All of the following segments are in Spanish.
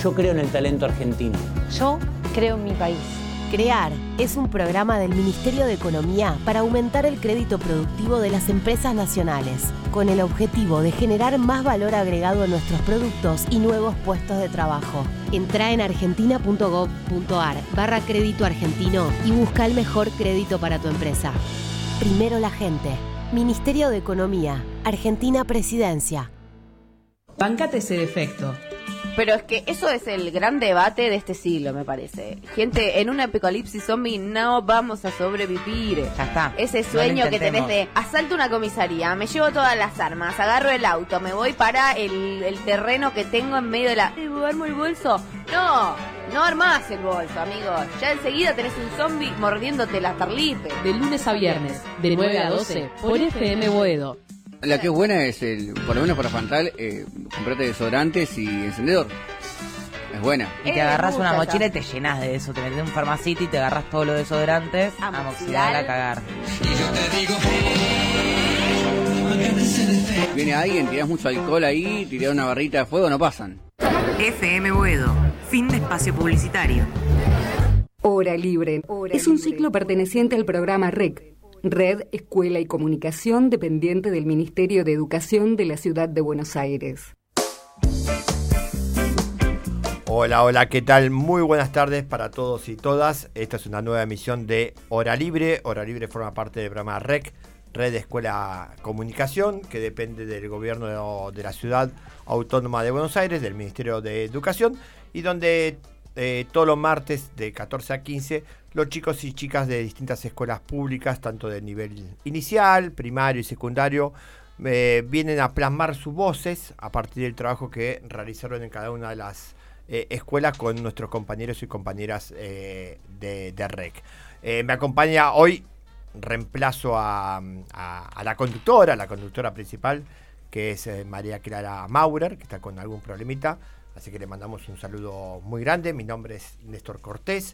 Yo creo en el talento argentino. Yo creo en mi país. CREAR es un programa del Ministerio de Economía para aumentar el crédito productivo de las empresas nacionales, con el objetivo de generar más valor agregado en nuestros productos y nuevos puestos de trabajo. Entrá en argentina.gov.ar/crédito argentino y busca el mejor crédito para tu empresa. Primero la gente. Ministerio de Economía. Argentina Presidencia. Bancate ese defecto. Pero es que eso es el gran debate de este siglo, me parece. Gente, en un apocalipsis zombie no vamos a sobrevivir. Ya está. Ese sueño que tenés de asalto una comisaría, me llevo todas las armas, agarro el auto, me voy para el terreno que tengo en medio de la... ¿Armo el bolso? No armás el bolso, amigos. Ya enseguida tenés un zombie mordiéndote la tarlipe. De lunes a viernes, de 9 a 12, por FM Boedo. La que es buena es, por lo menos para Fantal, comprarte desodorantes y encendedor. Es buena. Y te agarras una mochila y te llenas de eso. Te metes en un farmacito y te agarras todos los desodorantes. Amoxidal a cagar. Viene alguien, tirás mucho alcohol ahí, tirás una barrita de fuego, no pasan. FM Boedo. Fin de espacio publicitario. Hora Libre. Es un ciclo perteneciente al programa REC. Red, Escuela y Comunicación, dependiente del Ministerio de Educación de la Ciudad de Buenos Aires. Hola, ¿qué tal? Muy buenas tardes para todos y todas. Esta es una nueva emisión de Hora Libre. Hora Libre forma parte del programa REC, Red, Escuela y Comunicación, que depende del gobierno de la Ciudad Autónoma de Buenos Aires, del Ministerio de Educación, y donde todos los martes de 14 a 15 los chicos y chicas de distintas escuelas públicas, tanto de nivel inicial, primario y secundario, vienen a plasmar sus voces a partir del trabajo que realizaron en cada una de las escuelas con nuestros compañeros y compañeras de REC. Me acompaña hoy, reemplazo a la conductora principal, que es María Clara Maurer, que está con algún problemita. Así que le mandamos un saludo muy grande. Mi nombre es Néstor Cortés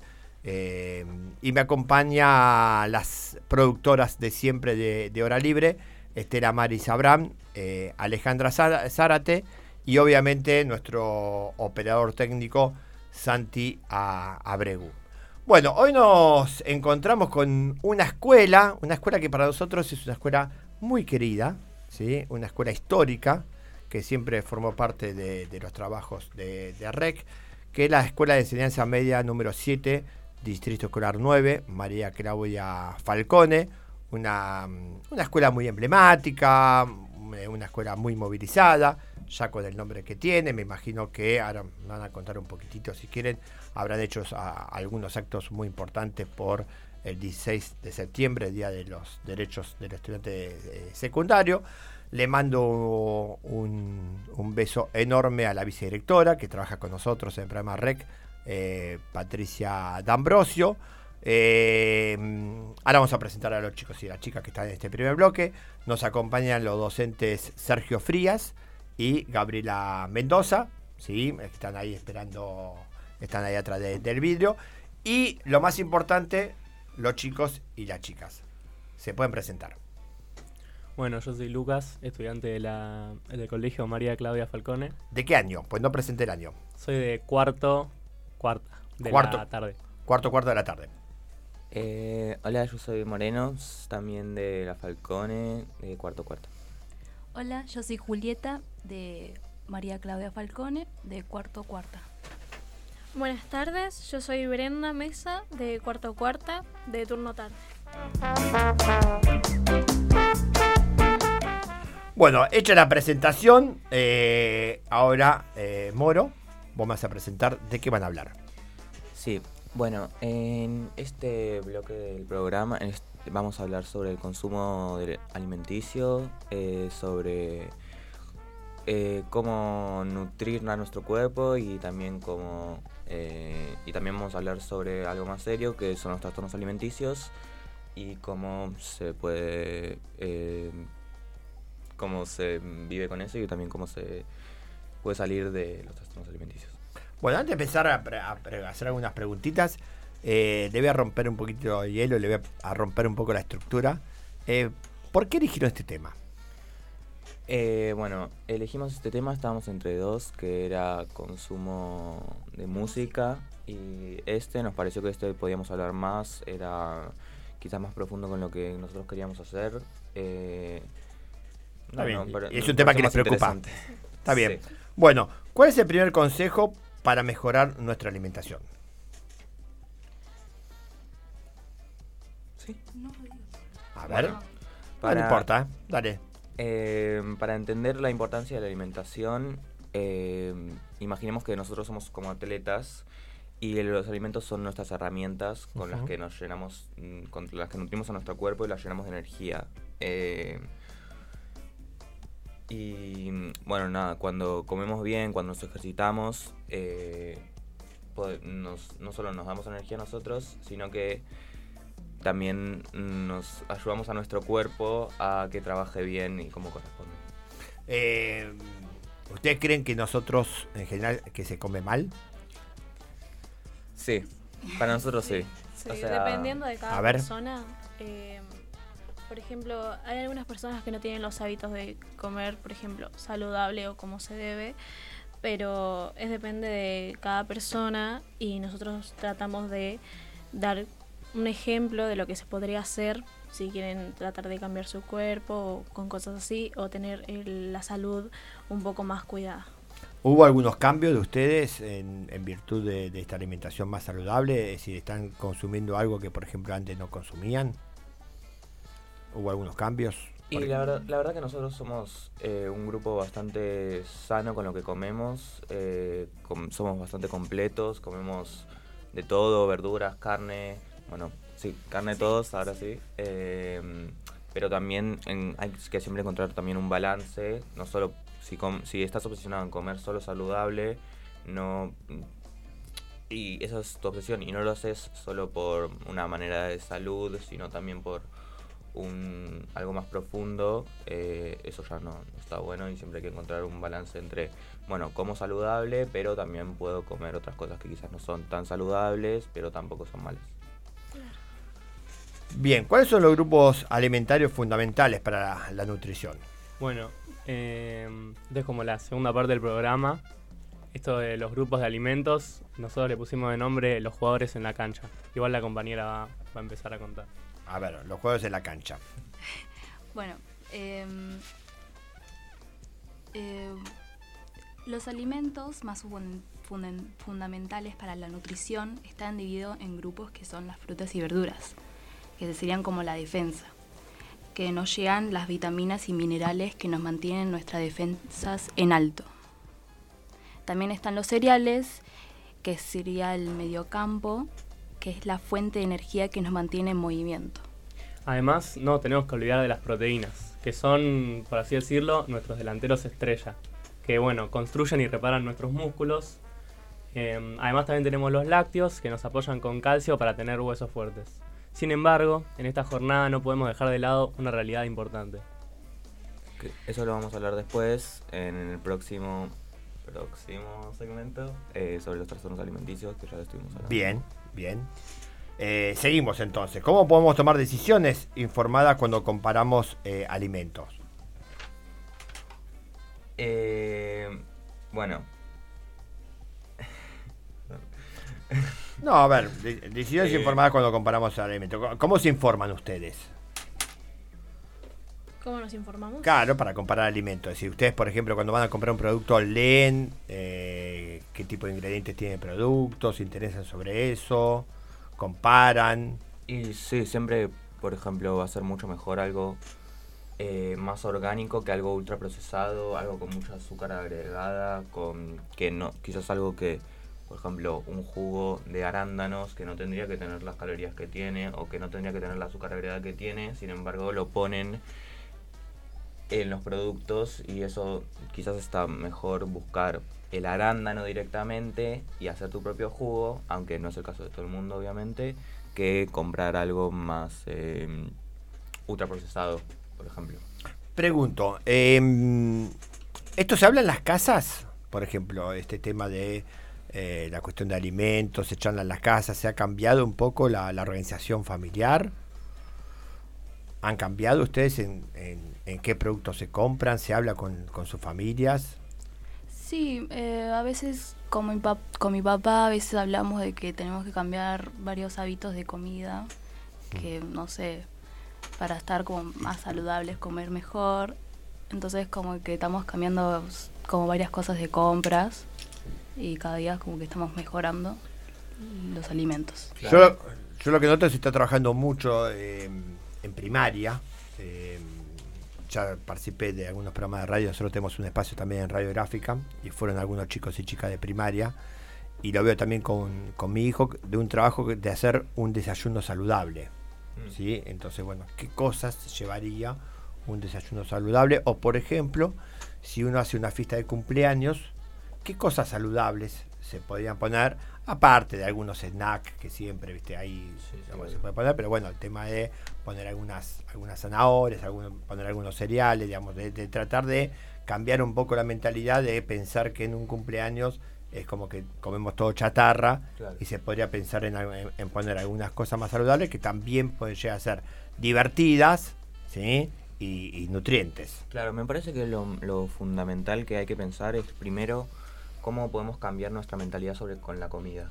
y me acompaña las productoras de siempre de Hora Libre, Estela Maris Abraham, Alejandra Zárate y obviamente nuestro operador técnico Santi Abregu. Bueno, hoy nos encontramos con una escuela que para nosotros es una escuela muy querida, ¿sí? Una escuela histórica, que siempre formó parte de los trabajos de REC, que es la Escuela de Enseñanza Media número 7, Distrito Escolar 9, María Claudia Falcone, una escuela muy emblemática, una escuela muy movilizada, ya con el nombre que tiene. Me imagino que ahora me van a contar un poquitito, si quieren, habrán hecho algunos actos muy importantes por el 16 de septiembre, Día de los Derechos del Estudiante Secundario. Le mando un beso enorme a la vicedirectora que trabaja con nosotros en el programa REC, Patricia D'Ambrosio. Ahora vamos a presentar a los chicos y las chicas que están en este primer bloque. Nos acompañan los docentes Sergio Frías y Gabriela Mendoza, ¿sí? Están ahí esperando, están ahí atrás del vidrio. Y lo más importante, los chicos y las chicas. Se pueden presentar. Bueno, yo soy Lucas, estudiante del colegio María Claudia Falcone. ¿De qué año? Pues no presenté el año. Soy de cuarta de la tarde. Cuarto de la tarde. Hola, yo soy Moreno, también de la Falcone, de cuarto. Hola, yo soy Julieta, de María Claudia Falcone, de cuarta. Buenas tardes, yo soy Brenda Mesa, de cuarta, de turno tarde. Bueno, hecha la presentación, ahora Moro, vos me vas a presentar de qué van a hablar. Sí, bueno, en este bloque del programa vamos a hablar sobre el consumo alimenticio, sobre cómo nutrir a nuestro cuerpo y también vamos a hablar sobre algo más serio, que son los trastornos alimenticios y cómo se puede... cómo se vive con eso y también cómo se puede salir de los trastornos alimenticios. Bueno, antes de empezar a hacer algunas preguntitas, le voy a romper un poquito el hielo, le voy a romper un poco la estructura. ¿Por qué eligieron este tema? Bueno, elegimos este tema, estábamos entre dos, que era consumo de música, y nos pareció que podíamos hablar más, era quizás más profundo con lo que nosotros queríamos hacer. Está bien, es un tema que les preocupa. Está bien. Sí. Bueno, ¿cuál es el primer consejo para mejorar nuestra alimentación? Sí. A ver, no importa, dale. Para entender la importancia de la alimentación, imaginemos que nosotros somos como atletas y los alimentos son nuestras herramientas con las que nos llenamos, con las que nutrimos a nuestro cuerpo y las llenamos de energía. Y bueno, nada, cuando comemos bien, cuando nos ejercitamos, no solo nos damos energía a nosotros, sino que también nos ayudamos a nuestro cuerpo a que trabaje bien y como corresponde. ¿Ustedes creen que nosotros, en general, que se come mal? Sí, para nosotros sí. Sí, o sea, dependiendo de cada persona. Por ejemplo, hay algunas personas que no tienen los hábitos de comer, por ejemplo, saludable o como se debe, pero depende de cada persona y nosotros tratamos de dar un ejemplo de lo que se podría hacer si quieren tratar de cambiar su cuerpo o con cosas así, o tener la salud un poco más cuidada. ¿Hubo algunos cambios de ustedes en virtud de esta alimentación más saludable? Es decir, ¿están consumiendo algo que, por ejemplo, antes no consumían? ¿Hubo algunos cambios? Y la verdad que nosotros somos un grupo bastante sano con lo que comemos. Somos bastante completos, comemos de todo, verduras, carne. Bueno, sí, carne todos, ahora sí. Pero también hay que siempre encontrar también un balance. No solo si estás obsesionado en comer solo saludable, y esa es tu obsesión, y no lo haces solo por una manera de salud, sino también por algo más profundo, eso ya no está bueno, y siempre hay que encontrar un balance entre, bueno, como saludable, pero también puedo comer otras cosas que quizás no son tan saludables, pero tampoco son malas. Bien, ¿cuáles son los grupos alimentarios fundamentales para la nutrición? Bueno, esto es como la segunda parte del programa. Esto de los grupos de alimentos, nosotros le pusimos de nombre los jugadores en la cancha. Igual la compañera va a empezar a contar. A ver, los juegos en la cancha. Bueno, los alimentos más fundamentales para la nutrición están divididos en grupos que son las frutas y verduras, que serían como la defensa, que nos llegan las vitaminas y minerales que nos mantienen nuestras defensas en alto. También están los cereales, que sería el mediocampo, que es la fuente de energía que nos mantiene en movimiento. Además, no tenemos que olvidar de las proteínas, que son, por así decirlo, nuestros delanteros estrella, que bueno, construyen y reparan nuestros músculos. Además también tenemos los lácteos, que nos apoyan con calcio para tener huesos fuertes. Sin embargo, en esta jornada no podemos dejar de lado una realidad importante. Eso lo vamos a hablar después, en el próximo segmento, sobre los trastornos alimenticios, que ya lo estuvimos hablando. Bien. Seguimos entonces. ¿Cómo podemos tomar decisiones informadas cuando comparamos alimentos? Bueno. No, a ver, decisiones informadas cuando comparamos alimentos. ¿Cómo se informan ustedes? ¿Cómo nos informamos? Claro, para comparar alimentos. Si ustedes, por ejemplo, cuando van a comprar un producto, leen qué tipo de ingredientes tiene el producto, se interesan sobre eso, comparan. Y sí, siempre, por ejemplo, va a ser mucho mejor algo más orgánico que algo ultraprocesado, algo con mucha azúcar agregada, quizás algo que, por ejemplo, un jugo de arándanos que no tendría que tener las calorías que tiene, o que no tendría que tener la azúcar agregada que tiene, sin embargo lo ponen en los productos, y eso quizás está mejor buscar el arándano directamente y hacer tu propio jugo, aunque no es el caso de todo el mundo obviamente, que comprar algo más ultraprocesado, por ejemplo. Pregunto, ¿esto se habla en las casas? Por ejemplo, este tema de la cuestión de alimentos, se charla en las casas, ¿se ha cambiado un poco la organización familiar? ¿Han cambiado ustedes en qué productos se compran? ¿Se habla con sus familias? Sí, a veces con mi papá a veces hablamos de que tenemos que cambiar varios hábitos de comida, que no sé, para estar como más saludables, comer mejor. Entonces como que estamos cambiando como varias cosas de compras y cada día como que estamos mejorando los alimentos. Claro. Yo lo que noto es que está trabajando mucho en primaria. Ya participé de algunos programas de radio, nosotros tenemos un espacio también en radiográfica y fueron algunos chicos y chicas de primaria, y lo veo también con mi hijo, de un trabajo de hacer un desayuno saludable, ¿sí? Entonces, bueno, ¿qué cosas llevaría un desayuno saludable? O por ejemplo, si uno hace una fiesta de cumpleaños, ¿qué cosas saludables se podrían poner? Aparte de algunos snacks que siempre, viste, ahí se puede poner, pero bueno, el tema de poner algunas zanahorias, poner algunos cereales, digamos, de tratar de cambiar un poco la mentalidad de pensar que en un cumpleaños es como que comemos todo chatarra, y se podría pensar en poner algunas cosas más saludables que también pueden llegar a ser divertidas, ¿sí? Y nutrientes. Claro, me parece que lo fundamental que hay que pensar es primero cómo podemos cambiar nuestra mentalidad con la comida.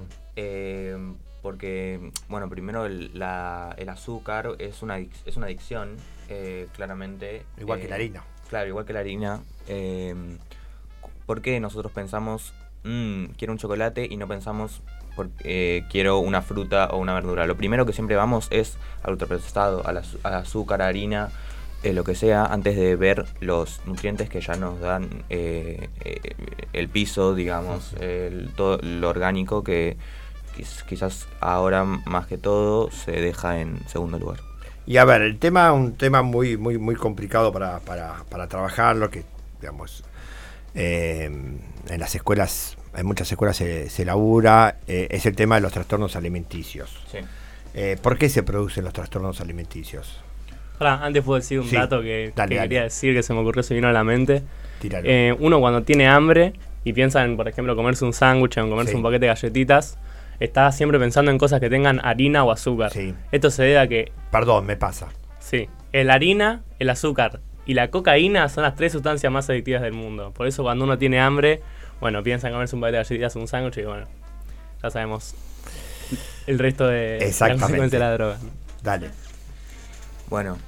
Porque, bueno, primero el azúcar es una adicción, claramente. Igual que la harina. Claro, igual que la harina. ¿Por qué nosotros pensamos, quiero un chocolate, y no pensamos, quiero una fruta o una verdura? Lo primero que siempre vamos es al ultraprocesado, al azúcar, harina, lo que sea, antes de ver los nutrientes que ya nos dan el piso, digamos, todo lo orgánico, que quizás ahora más que todo se deja en segundo lugar. Y a ver, un tema muy muy muy complicado para trabajarlo, que digamos en las escuelas, en muchas escuelas se labura, es el tema de los trastornos alimenticios. Sí. ¿Por qué se producen los trastornos alimenticios? Ahora, antes puedo decir un dato que quería decir, que se me ocurrió, se vino a la mente. Uno cuando tiene hambre y piensa en, por ejemplo, comerse un sándwich o en comerse un paquete de galletitas, está siempre pensando en cosas que tengan harina o azúcar. Esto se debe a que... Perdón, me pasa. Sí, la harina, el azúcar y la cocaína son las 3 sustancias más adictivas del mundo. Por eso cuando uno tiene hambre, bueno, piensa en comerse un paquete de galletitas o un sándwich, y bueno, ya sabemos el resto de la consecuencia de la droga. Dale. Bueno,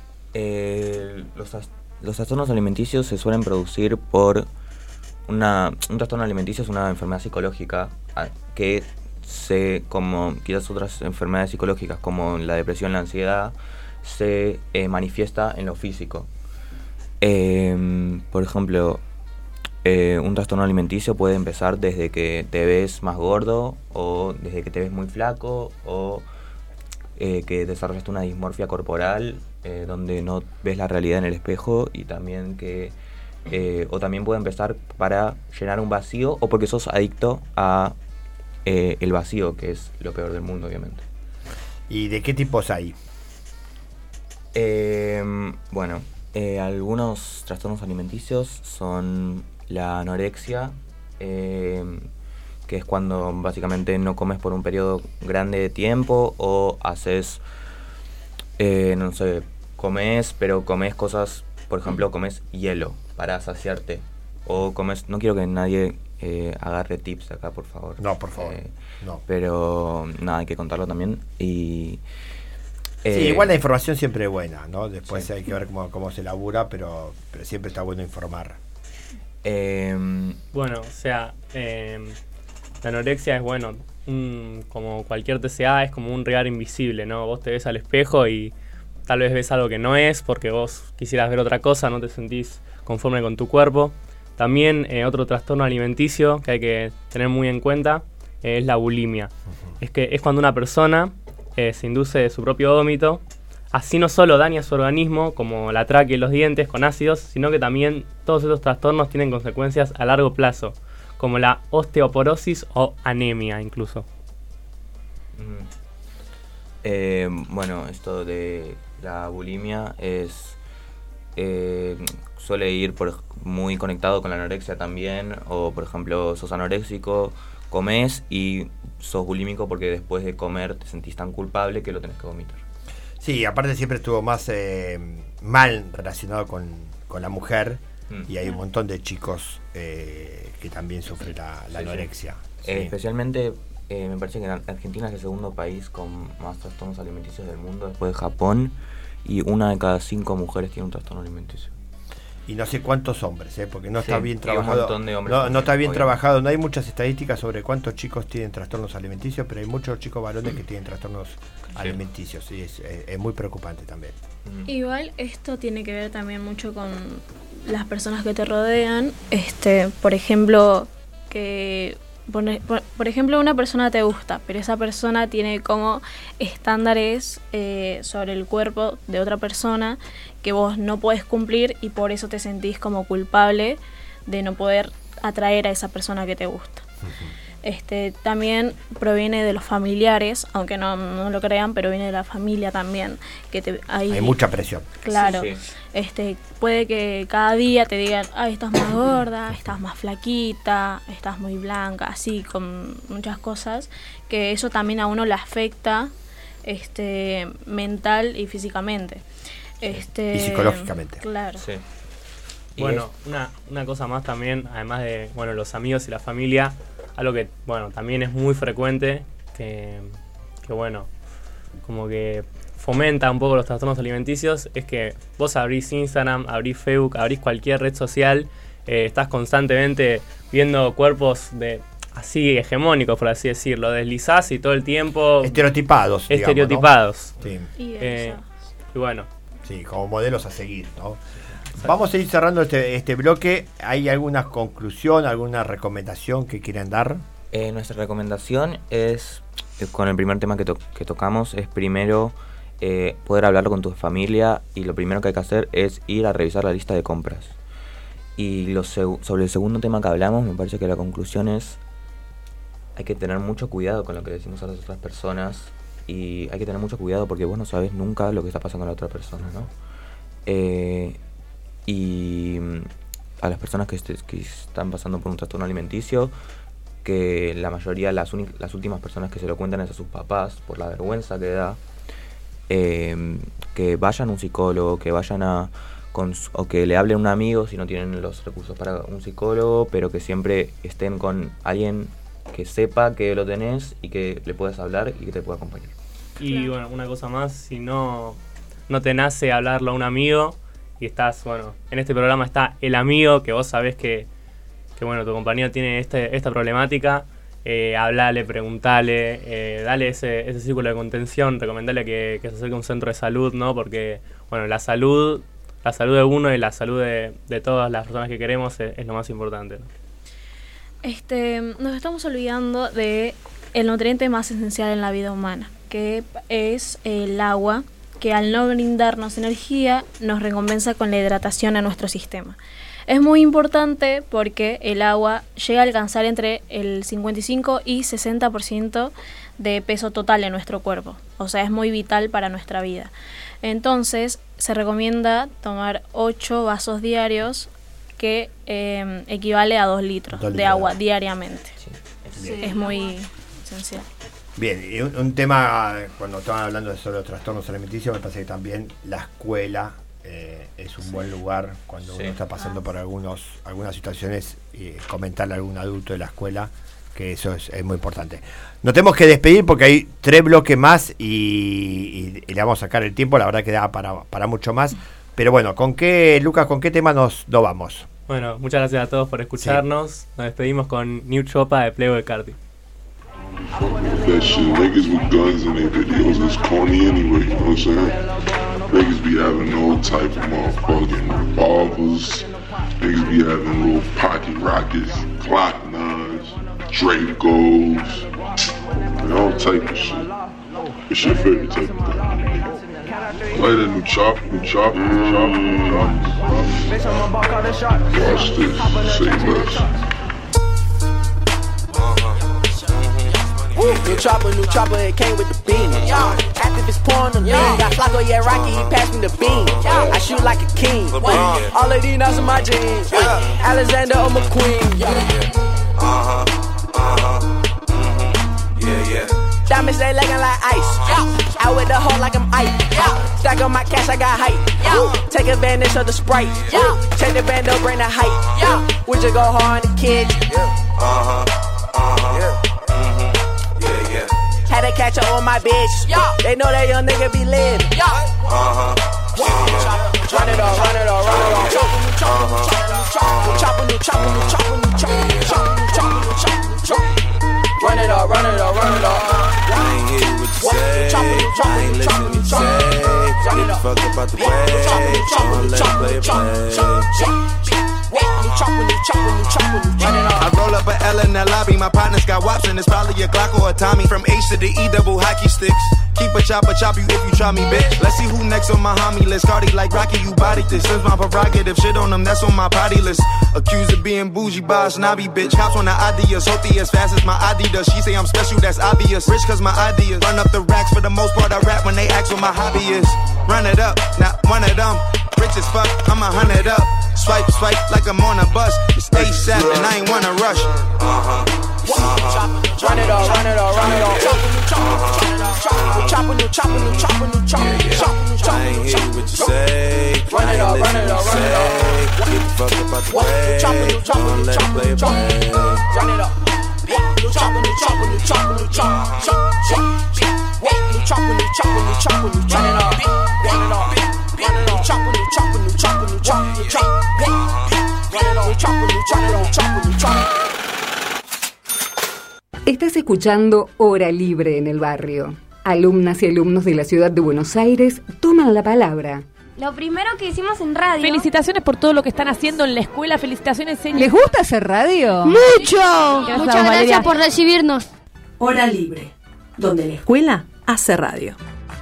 los trastornos alimenticios se suelen producir por un trastorno alimenticio es una enfermedad psicológica que como quizás otras enfermedades psicológicas como la depresión, la ansiedad, se manifiesta en lo físico. Por ejemplo, un trastorno alimenticio puede empezar desde que te ves más gordo, o desde que te ves muy flaco, o que desarrollaste una dismorfia corporal, donde no ves la realidad en el espejo, y también o también puede empezar para llenar un vacío, o porque sos adicto a el vacío, que es lo peor del mundo, obviamente. ¿Y de qué tipos hay? Bueno, algunos trastornos alimenticios son la anorexia, que es cuando básicamente no comes por un periodo grande de tiempo, o haces, no sé, comes cosas, por ejemplo, comes hielo para saciarte, o comes, no quiero que nadie agarre tips acá, por favor. No, por favor, no. Pero nada, hay que contarlo también. Y sí, igual la información siempre es buena, ¿no? Después hay que ver cómo se labura, pero siempre está bueno informar. Bueno, o sea, la anorexia es, bueno, como cualquier TCA, es como un regar invisible, ¿no? Vos te ves al espejo y tal vez ves algo que no es, porque vos quisieras ver otra cosa, no te sentís conforme con tu cuerpo. También otro trastorno alimenticio que hay que tener muy en cuenta es la bulimia. Es que es cuando una persona se induce de su propio vómito. Así no solo daña su organismo, como la tráquea y los dientes, con ácidos, sino que también todos estos trastornos tienen consecuencias a largo plazo, como la osteoporosis o anemia incluso. Bueno, esto de la bulimia suele ir muy conectado con la anorexia también, o por ejemplo sos anoréxico, comes y sos bulímico porque después de comer te sentís tan culpable que lo tenés que vomitar. Sí, aparte siempre estuvo más mal relacionado con la mujer y hay un montón de chicos que también sufren la anorexia. Sí. Especialmente me parece que Argentina es el segundo país con más trastornos alimenticios del mundo después de Japón, y 1 de cada 5 mujeres tiene un trastorno alimenticio. Y no sé cuántos hombres, porque no está bien trabajado. Un montón de hombres no está bien trabajado. No hay muchas estadísticas sobre cuántos chicos tienen trastornos alimenticios, pero hay muchos chicos varones que tienen trastornos alimenticios, y es muy preocupante también. Igual esto tiene que ver también mucho con las personas que te rodean. Por ejemplo, que por ejemplo una persona te gusta, pero esa persona tiene como estándares sobre el cuerpo de otra persona que vos no podés cumplir, y por eso te sentís como culpable de no poder atraer a esa persona que te gusta. También proviene de los familiares, aunque no lo crean, pero viene de la familia también. Hay mucha presión. Claro. Sí. Puede que cada día te digan, ay, estás más gorda, estás más flaquita, estás muy blanca, así, con muchas cosas, que eso también a uno le afecta mental y físicamente. Y psicológicamente. Claro. Sí. Bueno, una cosa más también, además de los amigos y la familia, algo que también es muy frecuente, que como que fomenta un poco los trastornos alimenticios, es que vos abrís Instagram, abrís Facebook, abrís cualquier red social, estás constantemente viendo cuerpos así hegemónicos, por así decirlo, deslizás y todo el tiempo estereotipados, ¿no? Sí. Y bueno, sí, como modelos a seguir, ¿no? Vamos a ir cerrando este bloque. ¿Hay alguna conclusión, alguna recomendación que quieran dar? Nuestra recomendación es, con el primer tema que tocamos, es primero poder hablarlo con tu familia, y lo primero que hay que hacer es ir a revisar la lista de compras. Y sobre el segundo tema que hablamos, me parece que la conclusión es: hay que tener mucho cuidado con lo que decimos a las otras personas, y hay que tener mucho cuidado porque vos no sabés nunca lo que está pasando a la otra persona, ¿no? Y a las personas que están pasando por un trastorno alimenticio, que la mayoría, las últimas personas que se lo cuentan es a sus papás, por la vergüenza que da, que vayan a un psicólogo, que vayan o que le hablen a un amigo si no tienen los recursos para un psicólogo, pero que siempre estén con alguien que sepa que lo tenés y que le puedas hablar y que te pueda acompañar. Y una cosa más, si no te nace hablarlo a un amigo, y estás, en este programa está el amigo que vos sabés que tu compañero tiene esta problemática, hablale, preguntale, dale ese círculo de contención, recomendale que se acerque a un centro de salud, ¿no? Porque, la salud de uno y la salud de todas las personas que queremos es lo más importante, ¿no? Nos estamos olvidando de el nutriente más esencial en la vida humana, que es el agua, que al no brindarnos energía nos recompensa con la hidratación a nuestro sistema. Es muy importante porque el agua llega a alcanzar entre el 55 y 60% de peso total en nuestro cuerpo, o sea, es muy vital para nuestra vida. Entonces, se recomienda tomar 8 vasos diarios, que equivale a 2 litros de agua diariamente. Sí, es muy esencial. Bien, y un tema, cuando estaban hablando sobre los trastornos alimenticios, me parece que también la escuela es un buen lugar cuando uno está pasando por algunas situaciones, y comentarle a algún adulto de la escuela, que eso es muy importante. Nos tenemos que despedir porque hay 3 bloques más y le vamos a sacar el tiempo, la verdad que da para mucho más. Pero bueno, Lucas, ¿con qué tema nos vamos? Bueno, muchas gracias a todos por escucharnos. Sí. Nos despedimos con New Chopa de Playboi Carti. That shit, niggas with guns in their videos is corny anyway, you know what I'm saying? Niggas be having all type of motherfucking revolvers, niggas be having little pocket rockets, Glock 9s, Dracos, and all type of shit. What's your favorite type of thing? Play that new chop. Watch this, say less. New chopper, it came with the beam. Activist pouring the lean. Got Flacco, yeah, Rocky, he passed me the beam. I shoot like a king. All of these nuts in my jeans. Alexander or McQueen. Yeah. Diamonds, they looking like ice. Out with the hoe like I'm ice. Stack on my cash, I got hype. Take advantage of the Sprite. Take the band, don't bring the hype. We just go hard on the kids. Had to catch up on my bitch. They know that young nigga be lit. Run it all, run it all, run it all. Chop a new chop, new chop, new chop, new chop, chop. Run it all, run it all, run it all. I ain't hear what you say. I ain't listen what you say. Get the fuck up out the way. Don't let it play. I roll up a L in the lobby. My partner's got wops and it's probably a Glock or a Tommy. From H to the E double hockey sticks. Keep a chopper, chop you if you try me, bitch. Let's see who next on my homie list. Cardi like Rocky, you body this. Since my prerogative, shit on them, that's on my potty list. Accused of being bougie by a snobby bitch. Cops on the ideas, Sophie as fast as my ID does. She say I'm special, that's obvious. Rich cause my ideas. Run up the racks for the most part. I rap when they ask what my hobby is. Run it up, not one of them. Rich as fuck, I'm 100 up. Swipe, swipe like I'm on a bus. It's ASAP and I ain't wanna rush. Run it all, run it all, run it all. Chop a new chop, new chop, new chop, chop. I ain't hear what you say. Run it all, run it all, run it all. Get the fuck up out the way. Don't let it play. Run it up. New chop, new chop, new chop, new chop, chop. New chop, new chop, new chop, new chop. Run it all, run it all. New chop, new chop, new chop, new chop, new chop. Run it all, new chop, new chop, new chop, new chop. Estás escuchando Hora Libre en el barrio. Alumnas y alumnos de la ciudad de Buenos Aires toman la palabra. Lo primero que hicimos en radio. Felicitaciones por todo lo que están haciendo en la escuela. Felicitaciones, señor. ¿Les gusta hacer radio? ¡Mucho! Muchas gracias por recibirnos. Hora Libre, donde la escuela hace radio.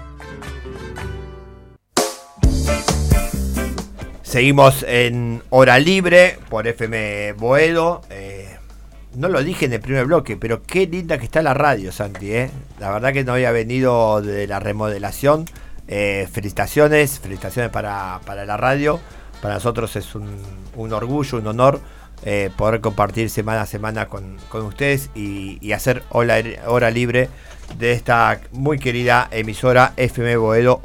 Seguimos en Hora Libre por FM Boedo. No lo dije en el primer bloque, pero qué linda que está la radio, Santi. La verdad que no había venido de la remodelación. Felicitaciones para la radio. Para nosotros es un orgullo, un honor poder compartir semana a semana con ustedes y hacer hora libre de esta muy querida emisora FM Boedo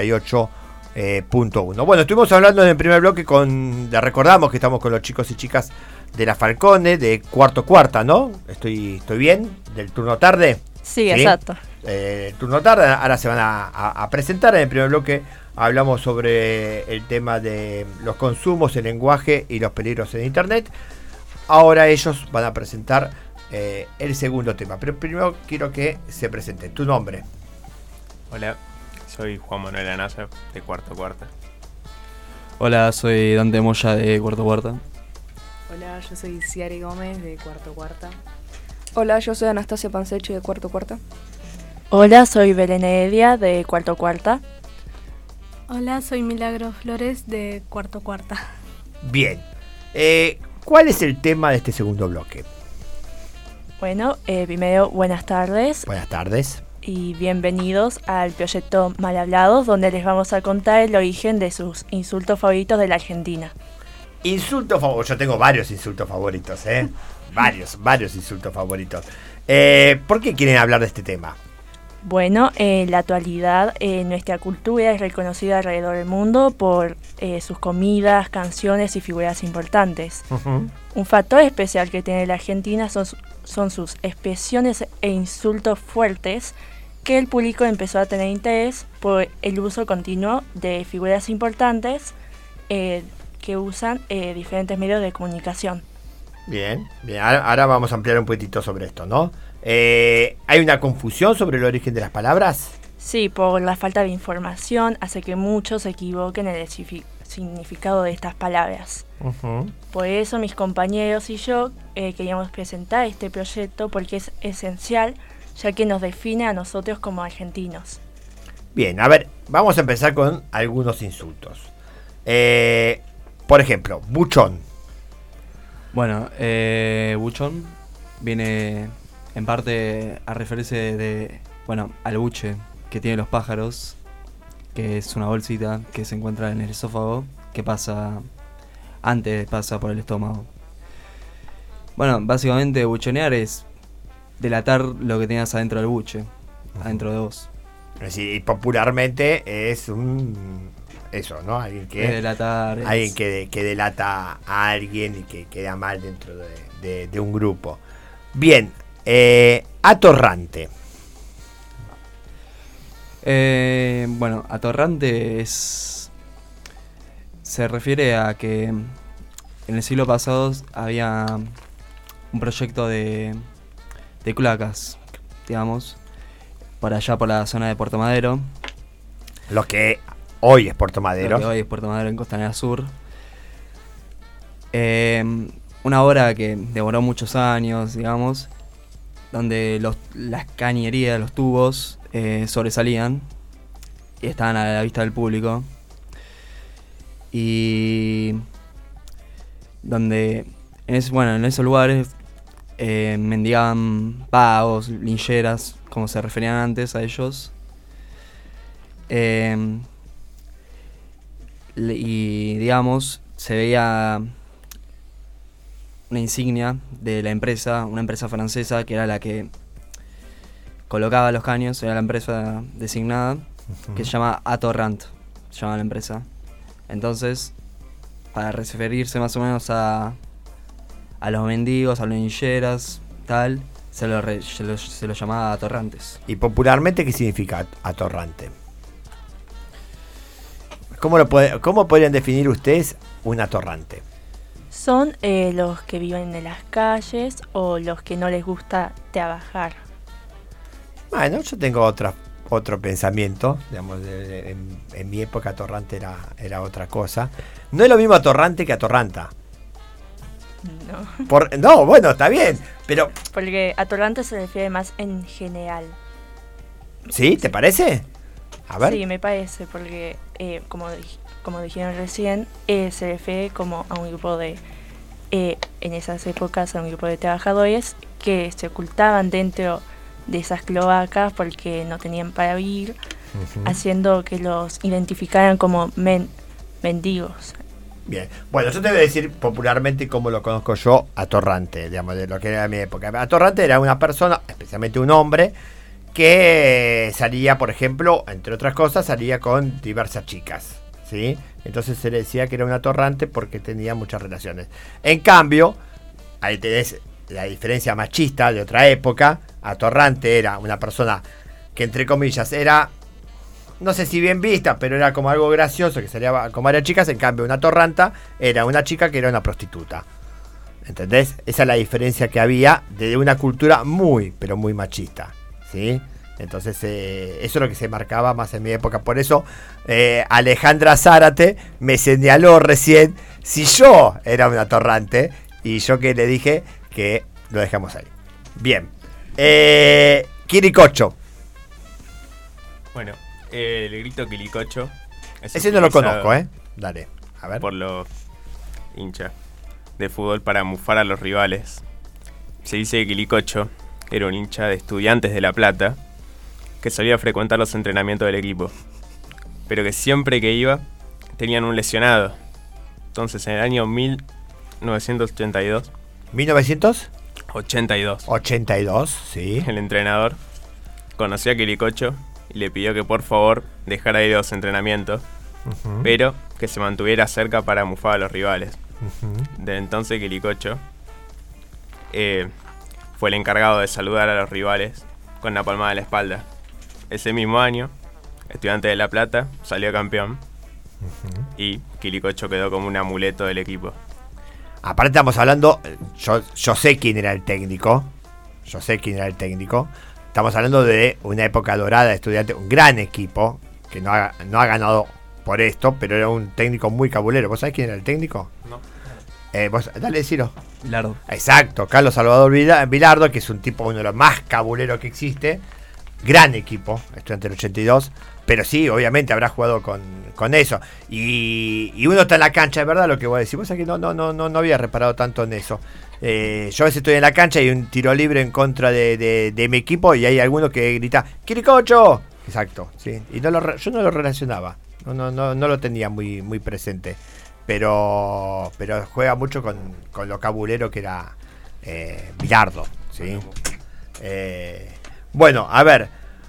88.1. Bueno, estuvimos hablando en el primer bloque le recordamos que estamos con los chicos y chicas de la Falcone, de cuarta, ¿no? Estoy bien, del turno tarde. Sí, exacto. El turno tarde, ahora se van a presentar. En el primer bloque hablamos sobre el tema de los consumos, el lenguaje y los peligros en Internet. Ahora ellos van a presentar el segundo tema, pero primero quiero que se presenten. Tu nombre. Hola, soy Juan Manuel Anaya, de cuarta. Hola, soy Dante Moya, de cuarta. Hola, yo soy Ciari Gómez, de cuarta. Hola, yo soy Anastasia Pansechi, de cuarta. Hola, soy Belén Heredia, de cuarta. Hola, soy Milagro Flores, de cuarta. Bien. ¿Cuál es el tema de este segundo bloque? Bueno, primero, buenas tardes. Buenas tardes. Y bienvenidos al proyecto Mal Hablados, donde les vamos a contar el origen de sus insultos favoritos de la Argentina. Insultos favoritos. Yo tengo varios insultos favoritos, varios insultos favoritos. ¿Por qué quieren hablar de este tema? Bueno, en la actualidad nuestra cultura es reconocida alrededor del mundo por sus comidas, canciones y figuras importantes. Uh-huh. Un factor especial que tiene la Argentina son sus expresiones e insultos fuertes, que el público empezó a tener interés por el uso continuo de figuras importantes que usan diferentes medios de comunicación. Bien. Ahora vamos a ampliar un poquitito sobre esto, ¿no? ¿Hay una confusión sobre el origen de las palabras? Sí, por la falta de información hace que muchos se equivoquen en el significado de estas palabras. Uh-huh. Por eso mis compañeros y yo queríamos presentar este proyecto porque es esencial, ya que nos define a nosotros como argentinos. Bien, a ver, vamos a empezar con algunos insultos. Por ejemplo, buchón. Bueno, buchón viene en parte a referirse al buche que tienen los pájaros, que es una bolsita que se encuentra en el esófago, que pasa por el estómago. Bueno, básicamente buchonear es delatar lo que tengas adentro del buche. adentro de vos. Es decir, y popularmente es eso, ¿no? Alguien que delatar, alguien que delata a alguien y que queda mal dentro de un grupo. Bien, atorrante. Bueno, atorrante se refiere a que en el siglo pasado había un proyecto de cloacas, digamos, por allá por la zona de Puerto Madero. Lo que hoy es Puerto Madero. Lo que hoy es Puerto Madero en Costanera Sur. Una obra que demoró muchos años, digamos, donde las cañerías, los tubos sobresalían y estaban a la vista del público. Y donde en esos lugares mendigaban pagos, lincheras, como se referían antes a ellos. Y digamos, se veía una insignia de la empresa, una empresa francesa que era la que colocaba los caños, era la empresa designada, que se llama Atorrant, se llama la empresa. Entonces, para referirse más o menos a los mendigos, a las lincheras, tal, se lo llamaba atorrantes. ¿Y popularmente qué significa atorrante? ¿Cómo podrían definir ustedes un atorrante? Son los que viven en las calles o los que no les gusta trabajar. Bueno, yo tengo otro pensamiento, digamos, en mi época atorrante era otra cosa. No es lo mismo atorrante que atorranta. No. No, bueno, está bien, pero... Porque atorrante se refiere más en general. ¿Sí? ¿Te parece? A ver. Sí, me parece, porque como dijeron recién, se refiere como a un grupo en esas épocas, a un grupo de trabajadores que se ocultaban dentro de esas cloacas porque no tenían para vivir, haciendo que los identificaran como mendigos. Bien, bueno, yo te voy a decir popularmente cómo lo conozco yo, atorrante, digamos, de lo que era mi época. Atorrante era una persona, especialmente un hombre, que salía, por ejemplo, entre otras cosas, salía con diversas chicas, ¿sí? Entonces se le decía que era un atorrante porque tenía muchas relaciones. En cambio, ahí tenés la diferencia machista de otra época. Atorrante era una persona que, entre comillas, era, no sé si bien vista, pero era como algo gracioso, que salía con varias chicas. En cambio, una atorranta era una chica que era una prostituta. ¿Entendés? Esa es la diferencia que había de una cultura muy, pero muy machista, ¿sí? Entonces, eso es lo que se marcaba más en mi época. Por eso, Alejandra Zárate me señaló recién si yo era un atorrante, y yo que le dije que lo dejamos ahí. Bien. Quiricocho. Bueno, el grito quiricocho. Ese no lo conozco, Dale, a ver. Por los hinchas de fútbol para mufar a los rivales. Se dice que Quilicocho era un hincha de Estudiantes de La Plata que solía frecuentar los entrenamientos del equipo, pero que siempre que iba tenían un lesionado. Entonces, en el año 1982. ¿1900? 82, sí. El entrenador conoció a Quilicocho y le pidió que por favor dejara ir a los entrenamientos, pero que se mantuviera cerca para mufar a los rivales. Desde entonces Quilicocho fue el encargado de saludar a los rivales con la palmada de la espalda. Ese mismo año, Estudiantes de La Plata salió campeón y Quilicocho quedó como un amuleto del equipo. Aparte estamos hablando, yo sé quién era el técnico. Estamos hablando de una época dorada de Estudiantes, un gran equipo, que no ha ganado por esto, pero era un técnico muy cabulero. ¿Vos sabés quién era el técnico? No. Dale, decilo. Bilardo. Exacto, Carlos Salvador Bilardo, que es un tipo, uno de los más cabuleros que existe. Gran equipo, Estudiantes del 82. Pero sí, obviamente habrá jugado con eso. Y uno está en la cancha, es verdad lo que voy a decir. Vos sabés que no había reparado tanto en eso. Yo a veces estoy en la cancha y hay un tiro libre en contra de mi equipo y hay alguno que grita ¡Quiricocho! Exacto, sí. Y yo no lo relacionaba. No lo tenía muy presente. Pero juega mucho con lo cabulero que era Bilardo, ¿sí? Bueno, a ver.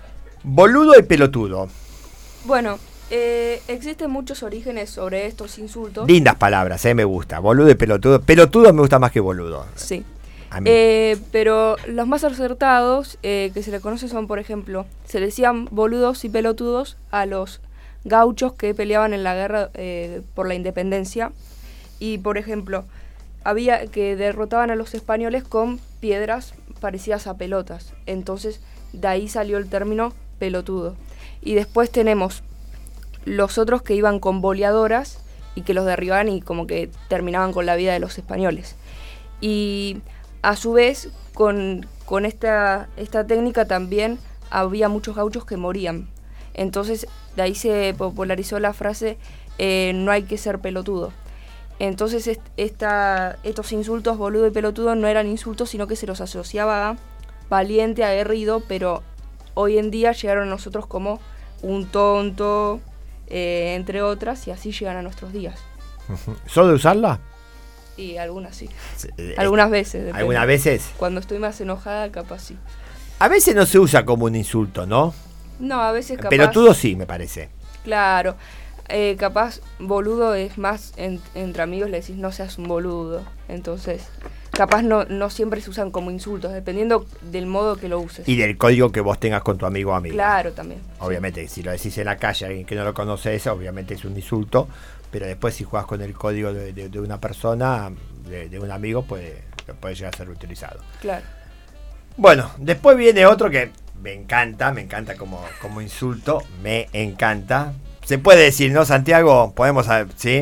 Boludo y pelotudo. Bueno, existen muchos orígenes sobre estos insultos. Lindas palabras, me gusta. Boludo y pelotudo. Pelotudo me gusta más que boludo. Sí. A mí. Pero los más acertados que se le conoce son, por ejemplo, se le decían boludos y pelotudos a los gauchos que peleaban en la guerra por la independencia. Y, por ejemplo, había que derrotaban a los españoles con piedras parecidas a pelotas. Entonces, de ahí salió el término pelotudo. Y después tenemos los otros que iban con boleadoras y que los derribaban y como que terminaban con la vida de los españoles. Y a su vez, con esta técnica también había muchos gauchos que morían. Entonces, de ahí se popularizó la frase, no hay que ser pelotudo. Entonces, estos insultos, boludo y pelotudo, no eran insultos, sino que se los asociaba a valiente, aguerrido, pero hoy en día llegaron a nosotros como un tonto, entre otras, y así llegan a nuestros días. ¿Sos de usarla? Y algunas sí. Algunas veces. Depende. ¿Algunas veces? Cuando estoy más enojada, capaz sí. A veces no se usa como un insulto, ¿no? No, a veces capaz... Pelotudo sí, me parece. Claro. Capaz boludo es más entre amigos, le decís no seas un boludo. Entonces, capaz no siempre se usan como insultos, dependiendo del modo que lo uses. Y del código que vos tengas con tu amigo o amiga. Claro, también. Obviamente, si lo decís en la calle a alguien que no lo conoces, obviamente es un insulto. Pero después si jugás con el código de una persona, de un amigo, puede llegar a ser utilizado. Claro. Bueno, después viene otro que me encanta como insulto, me encanta. Se puede decir, ¿no, Santiago? Podemos saber, ¿sí?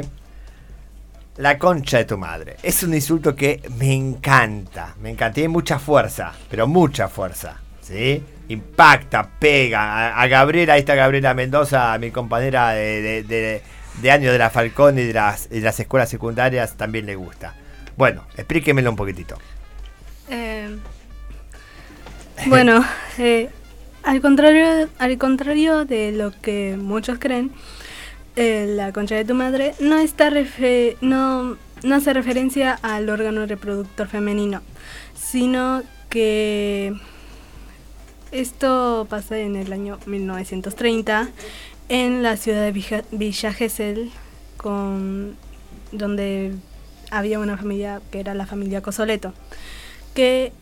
La concha de tu madre. Es un insulto que me encanta. Tiene mucha fuerza, pero mucha fuerza, ¿sí? Impacta, pega. A Gabriela, esta Gabriela Mendoza, mi compañera de años de la Falcón y de las escuelas secundarias, también le gusta. Bueno, explíquemelo un poquitito. Bueno, al contrario de lo que muchos creen, la concha de tu madre no hace referencia al órgano reproductor femenino, sino que esto pasa en el año 1930 en la ciudad de Villa Gesell, donde había una familia que era la familia Cosoleto, que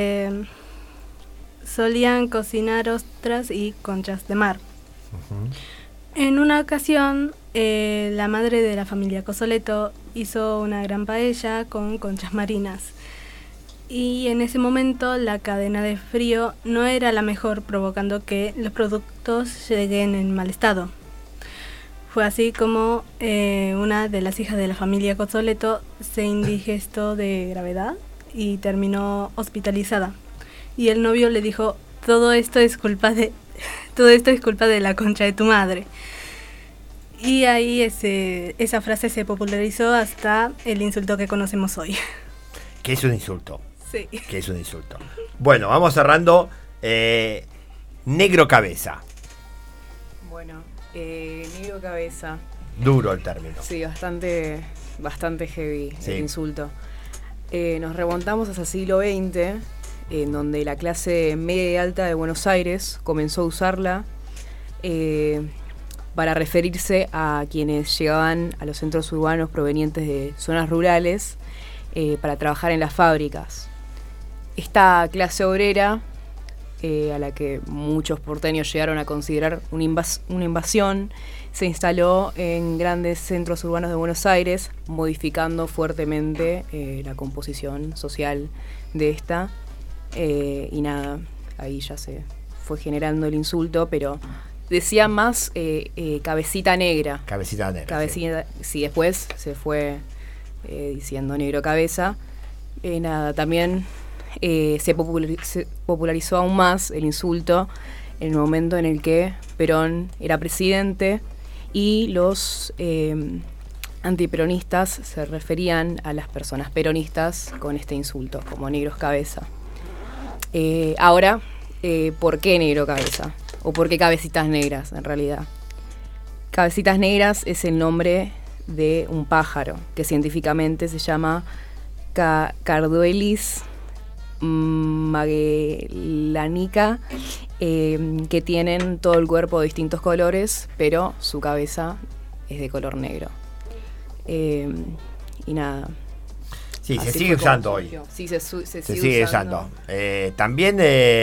solían cocinar ostras y conchas de mar. En una ocasión, la madre de la familia Cosoleto hizo una gran paella con conchas marinas. Y en ese momento la cadena de frío no era la mejor, provocando que los productos lleguen en mal estado. Fue así como una de las hijas de la familia Cosoleto se indigestó de gravedad y terminó hospitalizada. Y el novio le dijo, todo esto es culpa de la concha de tu madre. Y ahí esa frase se popularizó hasta el insulto que conocemos hoy. ¿Qué es un insulto? Sí. ¿Qué es un insulto? Bueno, vamos cerrando. Negro cabeza. Bueno, negro cabeza. Duro el término. Sí, bastante heavy el insulto. Nos remontamos hasta el siglo XX, en donde la clase media y alta de Buenos Aires comenzó a usarla para referirse a quienes llegaban a los centros urbanos provenientes de zonas rurales para trabajar en las fábricas. Esta clase obrera, a la que muchos porteños llegaron a considerar una invasión, se instaló en grandes centros urbanos de Buenos Aires, modificando fuertemente la composición social de esta. Y nada, ahí ya se fue generando el insulto, pero decía más cabecita negra. Cabecita negra. Cabecita, sí, después se fue diciendo negro cabeza. Nada, también se popularizó aún más el insulto en el momento en el que Perón era presidente y los antiperonistas se referían a las personas peronistas con este insulto, como negros cabeza. Ahora, ¿por qué negro cabeza? ¿O por qué cabecitas negras, en realidad? Cabecitas negras es el nombre de un pájaro que científicamente se llama Carduelis magellanica que tienen todo el cuerpo de distintos colores, pero su cabeza es de color negro. Y nada. Sí, se sigue usando hoy. Sí, se sigue usando. También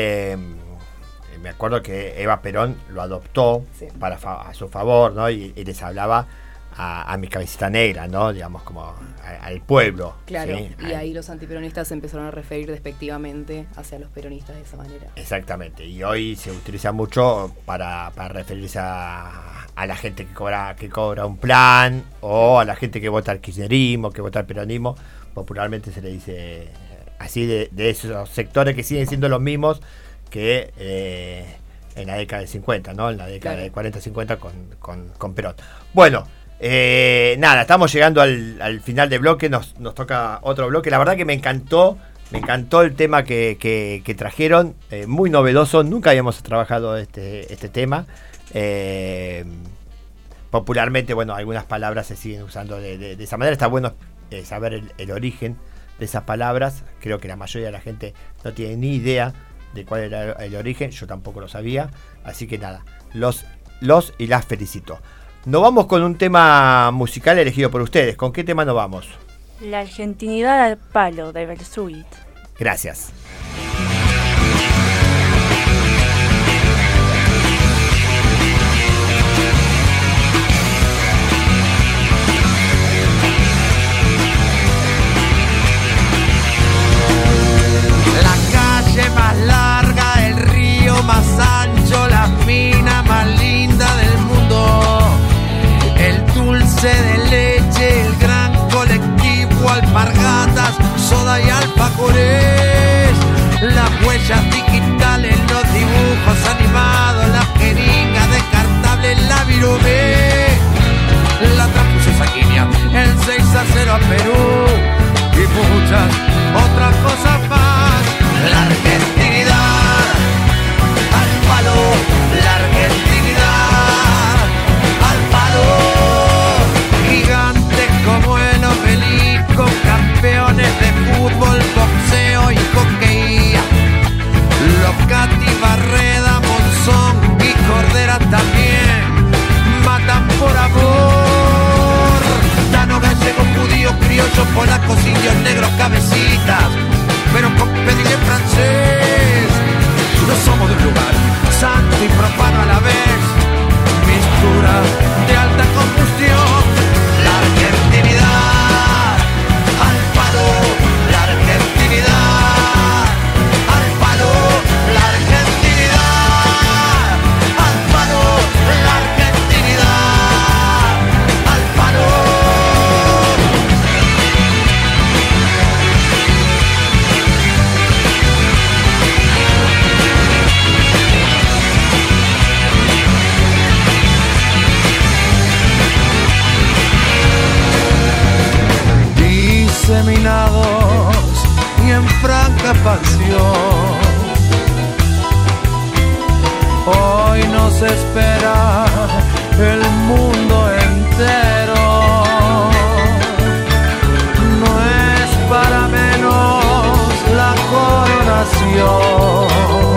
me acuerdo que Eva Perón lo adoptó a su favor, ¿no? Y les hablaba a mi cabecita negra, ¿no? Digamos, como al pueblo. Claro, ¿sí? Y ahí los antiperonistas se empezaron a referir despectivamente hacia los peronistas de esa manera. Exactamente, y hoy se utiliza mucho para referirse a la gente que cobra un plan, o a la gente que vota al kirchnerismo, que vota al peronismo. Popularmente se le dice así de esos sectores que siguen siendo los mismos que en la década de 50, ¿no? En la década de 40-50 con Perón. Bueno, nada, estamos llegando al final del bloque, nos toca otro bloque. La verdad que me encantó el tema que trajeron, muy novedoso, nunca habíamos trabajado este tema. Popularmente, bueno, algunas palabras se siguen usando de esa manera. Está bueno saber el origen de esas palabras. Creo que la mayoría de la gente no tiene ni idea de cuál era el origen, yo tampoco lo sabía. Así que nada, los y las felicito. Nos vamos con un tema musical elegido por ustedes. ¿Con qué tema nos vamos? La argentinidad al palo, de Bersuit. Gracias. Más larga, el río más ancho, la mina más linda del mundo, el dulce de leche, el gran colectivo, alpargatas, soda y alfajores, las huellas digitales, los dibujos animados, las jeringas descartables, la virome, la transfusión sanguínea, el 6-0 a Perú y muchas otras cosas más. La argentinidad al palo, la argentinidad al palo. Gigantes como el obelisco, campeones de fútbol, boxeo y hockey. Locati, Barreda, Monzón y Cordera también matan por amor. Tano, gallego, judío, criollo, polacos, indios, negros, cabecitas, pero con pedir en francés. No somos de un lugar santo y profano a la vez, mistura de alta combustión. La argentinidad al palo, la argentinidad al palo, la argentinidad al palo, la argentinidad al palo. Diseminados y en franca expansión, hoy nos espera el mundo entero. No es para menos la coronación,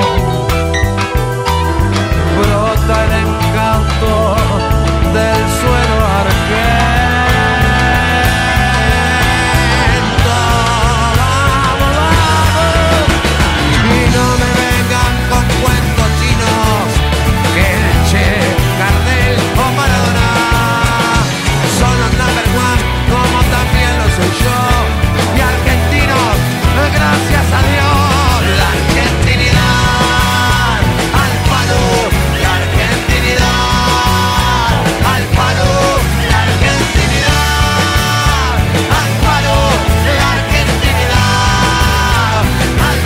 brota el encanto del suelo argentino. Gracias a Dios, la argentinidad al palo, la argentinidad al palo, la argentinidad al palo, la argentinidad al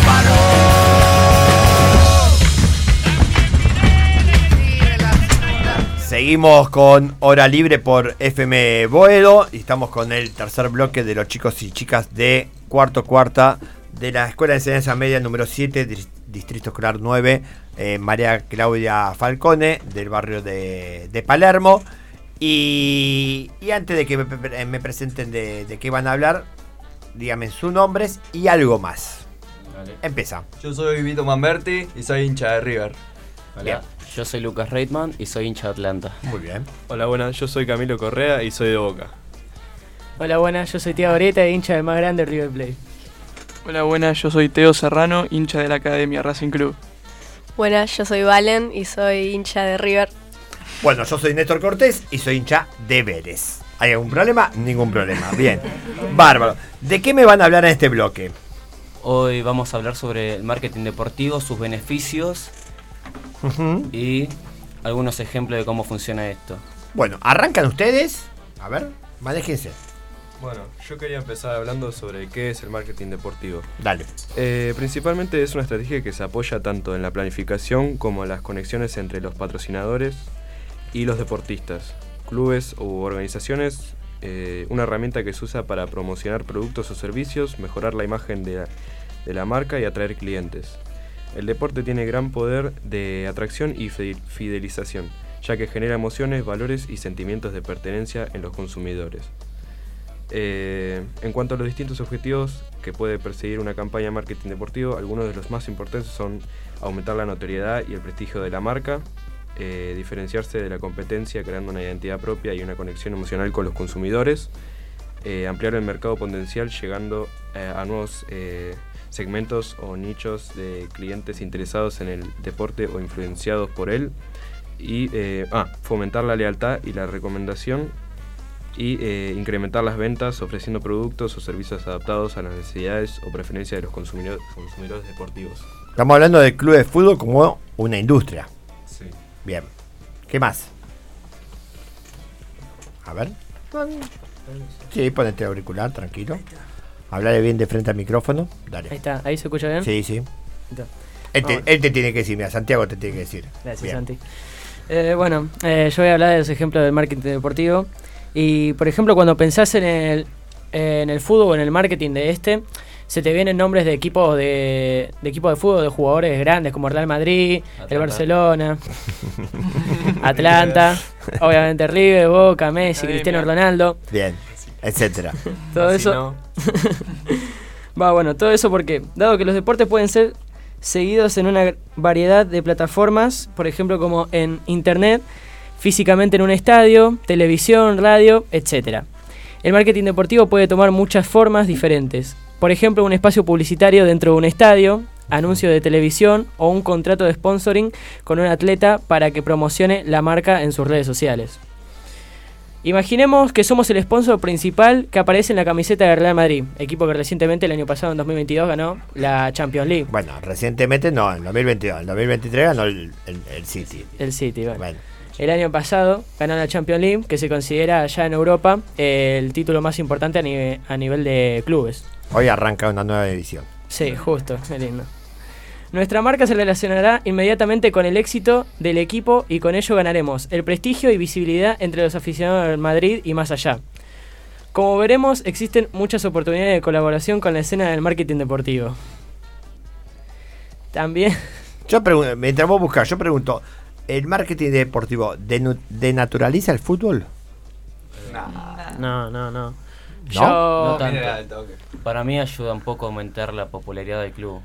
palo. Seguimos con Hora Libre por FM Boedo y estamos con el tercer bloque de los chicos y chicas de cuarta de la Escuela de Enseñanza Media número 7, Distrito Escolar 9, María Claudia Falcone, del barrio de Palermo. Y antes de que me presenten de qué van a hablar, díganme sus nombres y algo más. Vale. Empieza. Yo soy Vito Mamberti y soy hincha de River. Hola, Bien. yo soy Lucas Reitman y soy hincha de Atlanta. Muy bien. Hola, buenas, yo soy Camilo Correa y soy de Boca. Hola, buenas, yo soy Tiago Orieta, hincha del más grande River Plate. Hola, buenas, yo soy Teo Serrano, hincha de la Academia Racing Club. Buenas, yo soy Valen y soy hincha de River. Bueno, yo soy Néstor Cortés y soy hincha de Vélez. ¿Hay algún problema? Ningún problema. Bien. Bárbaro. ¿De qué me van a hablar en este bloque? Hoy vamos a hablar sobre el marketing deportivo, sus beneficios y algunos ejemplos de cómo funciona esto. Bueno, ¿arrancan ustedes? A ver, manéjense. Bueno, yo quería empezar hablando sobre qué es el marketing deportivo. Dale. Principalmente es una estrategia que se apoya tanto en la planificación como en las conexiones entre los patrocinadores y los deportistas, clubes u organizaciones. Una herramienta que se usa para promocionar productos o servicios, mejorar la imagen de la marca y atraer clientes. El deporte tiene gran poder de atracción y fidelización, ya que genera emociones, valores y sentimientos de pertenencia en los consumidores. En cuanto a los distintos objetivos que puede perseguir una campaña de marketing deportivo, algunos de los más importantes son aumentar la notoriedad y el prestigio de la marca, diferenciarse de la competencia creando una identidad propia y una conexión emocional con los consumidores, ampliar el mercado potencial llegando a nuevos segmentos o nichos de clientes interesados en el deporte o influenciados por él, y fomentar la lealtad y la recomendación, y incrementar las ventas ofreciendo productos o servicios adaptados a las necesidades o preferencias de los consumidores deportivos. Estamos hablando del club de fútbol como una industria. Sí. Bien. ¿Qué más? A ver. Sí, ponete auricular, tranquilo. Hablale bien de frente al micrófono. Dale. Ahí está, ¿ahí se escucha bien? Sí, sí. Él te tiene que decir, mira, Santiago te tiene que decir. Gracias, bien. Santi. Yo voy a hablar de los ejemplos del marketing deportivo. Y, por ejemplo, cuando pensás en el fútbol o en el marketing de se te vienen nombres de equipos de fútbol, de jugadores grandes como Real Madrid, el Barcelona, Atlanta, obviamente River, Boca, Messi, Cristiano Ronaldo. Bien, etcétera. Todo eso. Todo eso porque, dado que los deportes pueden ser seguidos en una variedad de plataformas, por ejemplo como en internet, físicamente en un estadio, televisión, radio, etc. El marketing deportivo puede tomar muchas formas diferentes. Por ejemplo, un espacio publicitario dentro de un estadio, anuncio de televisión o un contrato de sponsoring con un atleta para que promocione la marca en sus redes sociales. Imaginemos que somos el sponsor principal que aparece en la camiseta de Real Madrid, equipo que recientemente, el año pasado, en 2022, ganó la Champions League. Bueno, recientemente no, en 2022. En 2023 ganó el City. El City, bueno. El año pasado ganó la Champions League, que se considera allá en Europa el título más importante a nivel de clubes. Hoy arranca una nueva edición. Sí, justo, qué lindo. Nuestra marca se relacionará inmediatamente con el éxito del equipo y con ello ganaremos el prestigio y visibilidad entre los aficionados del Madrid y más allá. Como veremos, existen muchas oportunidades de colaboración con la escena del marketing deportivo. También... Mientras vos buscas, yo pregunto, ¿el marketing deportivo denaturaliza el fútbol? No. No tanto. Para mí ayuda un poco a aumentar la popularidad del club.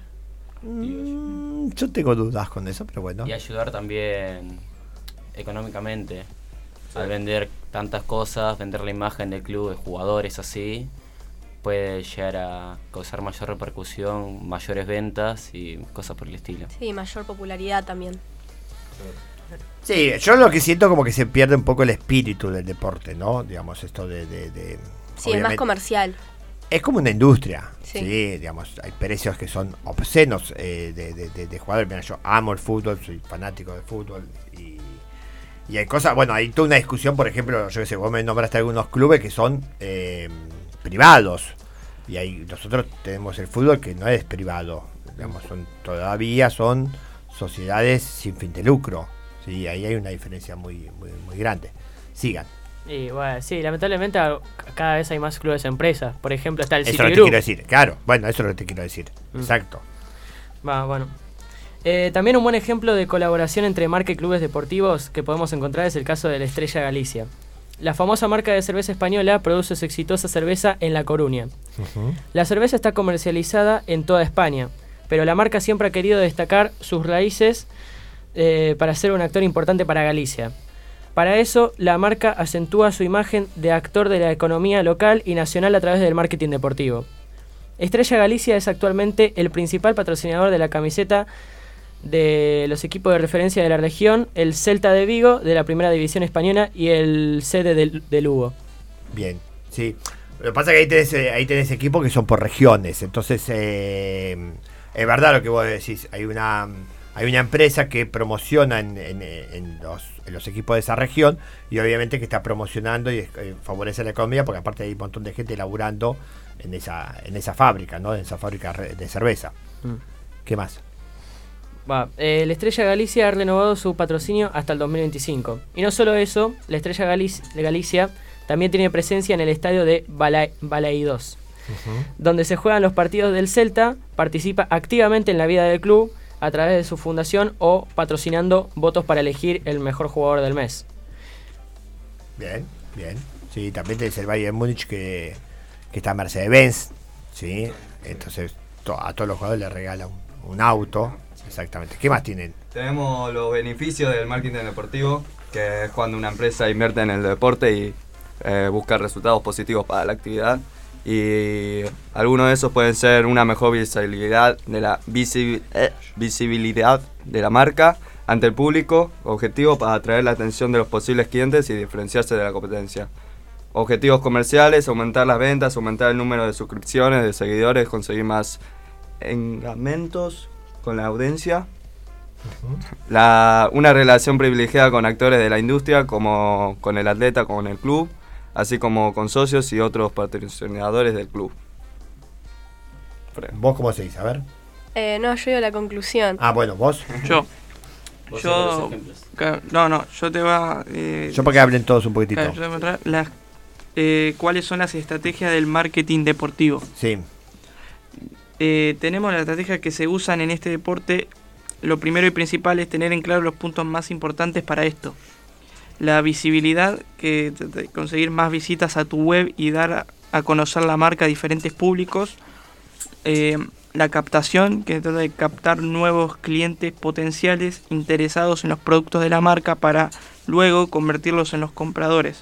Yo tengo dudas con eso, pero bueno. Y ayudar también económicamente. Al vender tantas cosas, vender la imagen del club, de jugadores así, puede llegar a causar mayor repercusión, mayores ventas y cosas por el estilo. Sí, mayor popularidad también. Sí, yo lo que siento como que se pierde un poco el espíritu del deporte, ¿no? Digamos, esto Sí, es más comercial. Es como una industria, sí. Digamos, hay precios que son obscenos de jugadores. Mira, yo amo el fútbol, soy fanático del fútbol y hay cosas, hay toda una discusión, por ejemplo, yo qué sé, vos me nombraste algunos clubes que son privados y nosotros tenemos el fútbol que no es privado, digamos, todavía son sociedades sin fin de lucro, ¿sí? Ahí hay una diferencia muy grande. Sigan. Y sí, lamentablemente cada vez hay más clubes empresas. Por ejemplo, está el Citigroup. Citigroup. Eso es lo que te quiero decir, claro. Bueno, eso es lo que te quiero decir. Exacto. También un buen ejemplo de colaboración entre marca y clubes deportivos que podemos encontrar es el caso de la Estrella Galicia. La famosa marca de cerveza española produce su exitosa cerveza en La Coruña. La cerveza está comercializada en toda España, pero la marca siempre ha querido destacar sus raíces para ser un actor importante para Galicia. Para eso, la marca acentúa su imagen de actor de la economía local y nacional a través del marketing deportivo. Estrella Galicia es actualmente el principal patrocinador de la camiseta de los equipos de referencia de la región, el Celta de Vigo de la Primera División Española y el CD de Lugo. Bien, sí. Lo que pasa es que ahí tenés equipos que son por regiones, entonces es verdad lo que vos decís. Hay una empresa que promociona en los equipos de esa región y obviamente que está promocionando y favorece la economía, porque aparte hay un montón de gente laburando en esa fábrica, ¿no? En esa fábrica de cerveza. ¿Qué más? La Estrella Galicia ha renovado su patrocinio hasta el 2025. Y no solo eso, la Estrella Galicia también tiene presencia en el estadio de Balaidos, donde se juegan los partidos del Celta, participa activamente en la vida del club a través de su fundación o patrocinando votos para elegir el mejor jugador del mes. Bien. Sí, también tenés el Bayern Múnich que está Mercedes-Benz, ¿sí? Entonces a todos los jugadores les regala un auto. Exactamente. ¿Qué más tienen? Tenemos los beneficios del marketing deportivo, que es cuando una empresa invierte en el deporte y busca resultados positivos para la actividad. Y algunos de esos pueden ser una mejor visibilidad de la marca ante el público, objetivo para atraer la atención de los posibles clientes y diferenciarse de la competencia. Objetivos comerciales, aumentar las ventas, aumentar el número de suscripciones, de seguidores, conseguir más engagamentos con la audiencia. Una relación privilegiada con actores de la industria, como con el atleta, con el club, así como con socios y otros patrocinadores del club. ¿Vos cómo seguís? A ver. No, yo digo la conclusión. Bueno, ¿vos? Yo te voy a... yo para que hablen todos un poquitito. Yo te voy a mostrar cuáles son las estrategias del marketing deportivo. Sí. Tenemos las estrategias que se usan en este deporte. Lo primero y principal es tener en claro los puntos más importantes para esto. La visibilidad, que conseguir más visitas a tu web y dar a conocer la marca a diferentes públicos. La captación, que trata de captar nuevos clientes potenciales interesados en los productos de la marca para luego convertirlos en compradores.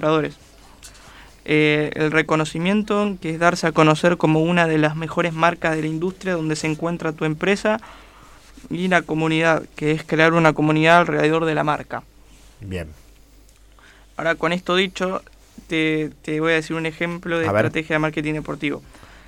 El reconocimiento, que es darse a conocer como una de las mejores marcas de la industria donde se encuentra tu empresa. Y la comunidad, que es crear una comunidad alrededor de la marca. Bien. Ahora, con esto dicho, te voy a decir un ejemplo de estrategia de marketing deportivo.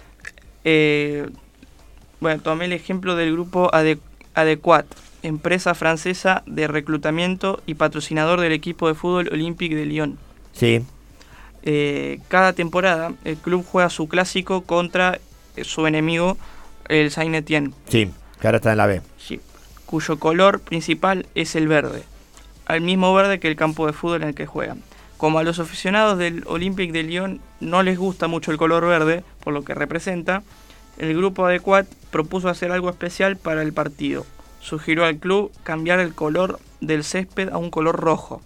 Tomé el ejemplo del grupo Adequat, empresa francesa de reclutamiento y patrocinador del equipo de fútbol Olympique de Lyon. Sí. Cada temporada el club juega su clásico contra su enemigo, el Saint-Étienne. Sí, que ahora está en la B. Sí, cuyo color principal es el verde, al mismo verde que el campo de fútbol en el que juegan. Como a los aficionados del Olympique de Lyon no les gusta mucho el color verde, por lo que representa, el grupo Adequat propuso hacer algo especial para el partido. Sugirió al club cambiar el color del césped a un color rojo.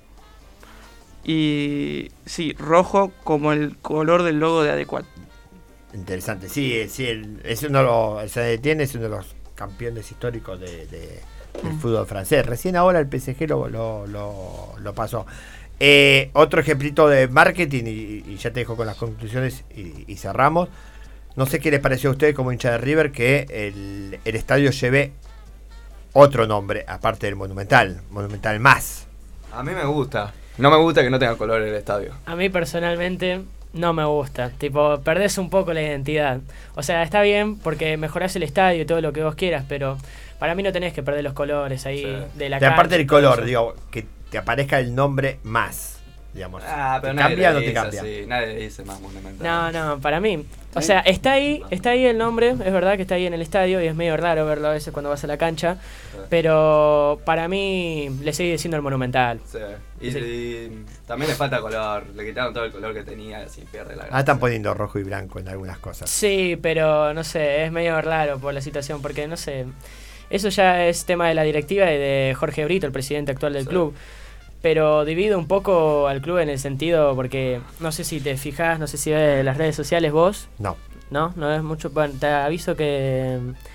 Y sí, rojo como el color del logo de Adequat. Interesante, sí, el Saint-Étienne es uno de los campeones históricos del fútbol francés. Recién ahora el PSG lo pasó. Otro ejemplito de marketing, y ya te dejo con las conclusiones y cerramos. No sé qué les pareció a ustedes como hincha de River que el estadio lleve otro nombre, aparte del Monumental Más. A mí me gusta. No me gusta que no tenga color el estadio. A mí personalmente no me gusta. Tipo, perdés un poco la identidad. O sea, está bien porque mejorás el estadio y todo lo que vos quieras, pero para mí no tenés que perder los colores ahí de la cancha. Aparte del color, digo, que te aparezca el nombre Más, digamos. Pero ¿te cambia o no te cambia? Sí, nadie dice Más Monumental. No, para mí. O sea, está ahí el nombre, es verdad que está ahí en el estadio y es medio raro verlo a veces cuando vas a la cancha, pero para mí le sigue diciendo el Monumental. Sí. Y también le falta color, le quitaron todo el color que tenía, así pierde la gracia. Están poniendo rojo y blanco en algunas cosas. Sí, pero no sé, es medio raro por la situación, porque no sé, eso ya es tema de la directiva y de Jorge Brito, el presidente actual del club. Pero divide un poco al club en el sentido, porque no sé si te fijas, no sé si ves las redes sociales vos. No es mucho. Bueno, te aviso que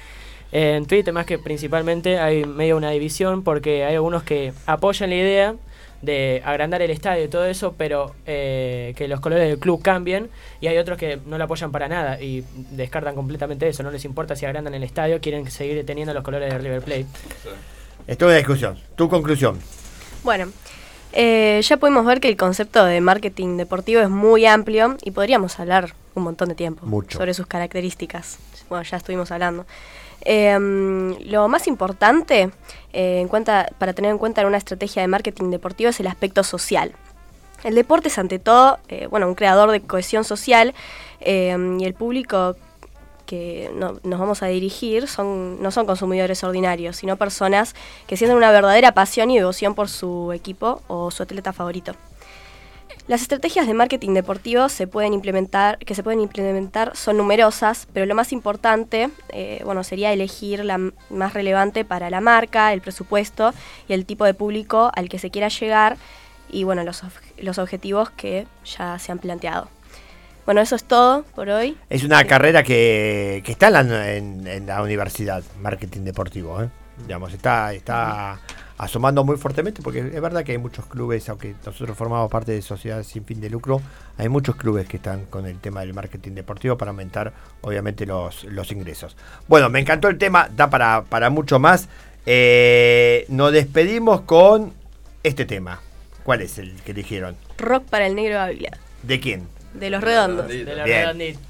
En Twitter, más que principalmente, hay medio una división porque hay algunos que apoyan la idea de agrandar el estadio y todo eso, pero que los colores del club cambien, y hay otros que no lo apoyan para nada y descartan completamente eso, no les importa si agrandan el estadio, quieren seguir teniendo los colores de River Plate. Esto es una discusión. ¿Tu conclusión? Bueno, ya pudimos ver que el concepto de marketing deportivo es muy amplio y podríamos hablar un montón de tiempo sobre sus características. Bueno, ya estuvimos hablando. Lo más importante para tener en cuenta en una estrategia de marketing deportivo es el aspecto social. El deporte es ante todo un creador de cohesión social, y el público que nos vamos a dirigir no son consumidores ordinarios, sino personas que sienten una verdadera pasión y devoción por su equipo o su atleta favorito. Las estrategias de marketing deportivo que se pueden implementar son numerosas, pero lo más importante sería elegir la más relevante para la marca, el presupuesto y el tipo de público al que se quiera llegar y los objetivos que ya se han planteado. Bueno, eso es todo por hoy. Es una carrera que está en la universidad, marketing deportivo, digamos, está asomando muy fuertemente, porque es verdad que hay muchos clubes, aunque nosotros formamos parte de sociedades sin fin de lucro, hay muchos clubes que están con el tema del marketing deportivo para aumentar, obviamente, los ingresos. Bueno, me encantó el tema, da para mucho más. Nos despedimos con este tema. ¿Cuál es el que eligieron? Rock para el Negro Ávila. ¿De quién? De Los Redondos. De Los Redonditos.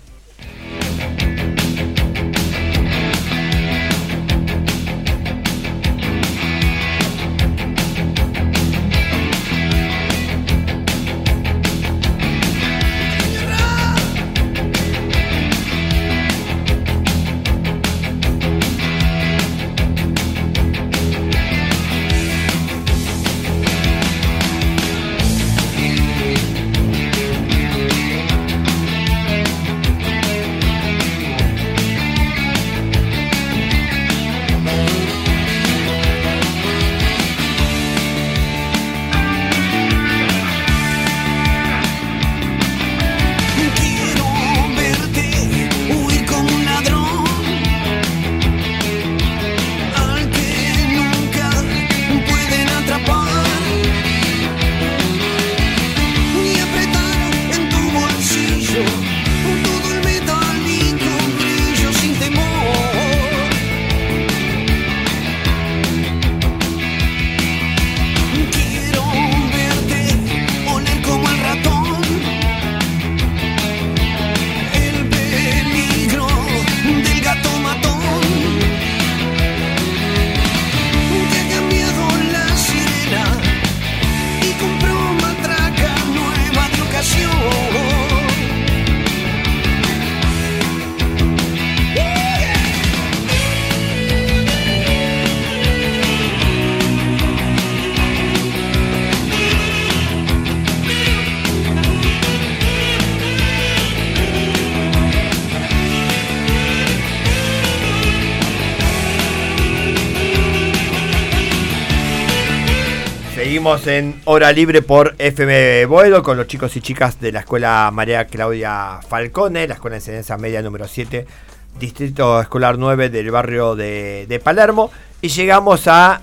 Seguimos en Hora Libre por FM Boedo con los chicos y chicas de la Escuela María Claudia Falcone, la Escuela de Enseñanza Media número 7, Distrito Escolar 9 del barrio de Palermo. Y llegamos a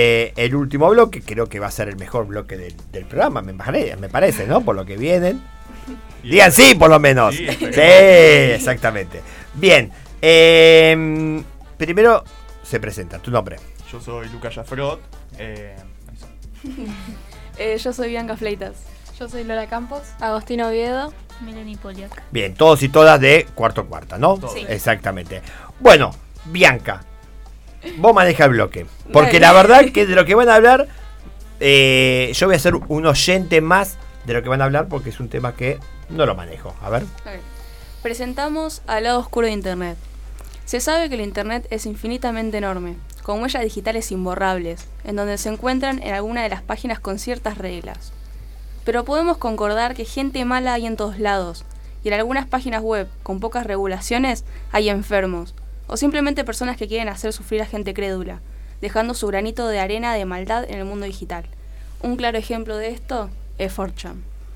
el último bloque, creo que va a ser el mejor bloque del programa, me parece, ¿no? Por lo que vienen. Digan sí, por lo menos. Sí, exactamente. Bien, primero se presenta, tu nombre. Yo soy Lucas Jafrot. Yo soy Bianca Fleitas. Yo soy Lola Campos. Agostino Oviedo. Melanie Poliak. Bien, todos y todas de cuarta, ¿no? Sí. Exactamente. Bueno, Bianca, vos maneja el bloque. Porque la verdad que de lo que van a hablar, yo voy a ser un oyente más de lo que van a hablar porque es un tema que no lo manejo. A ver. Okay. Presentamos al lado oscuro de Internet. Se sabe que el Internet es infinitamente enorme, con huellas digitales imborrables, en donde se encuentran en alguna de las páginas con ciertas reglas. Pero podemos concordar que gente mala hay en todos lados, y en algunas páginas web con pocas regulaciones hay enfermos, o simplemente personas que quieren hacer sufrir a gente crédula, dejando su granito de arena de maldad en el mundo digital. Un claro ejemplo de esto es 4chan.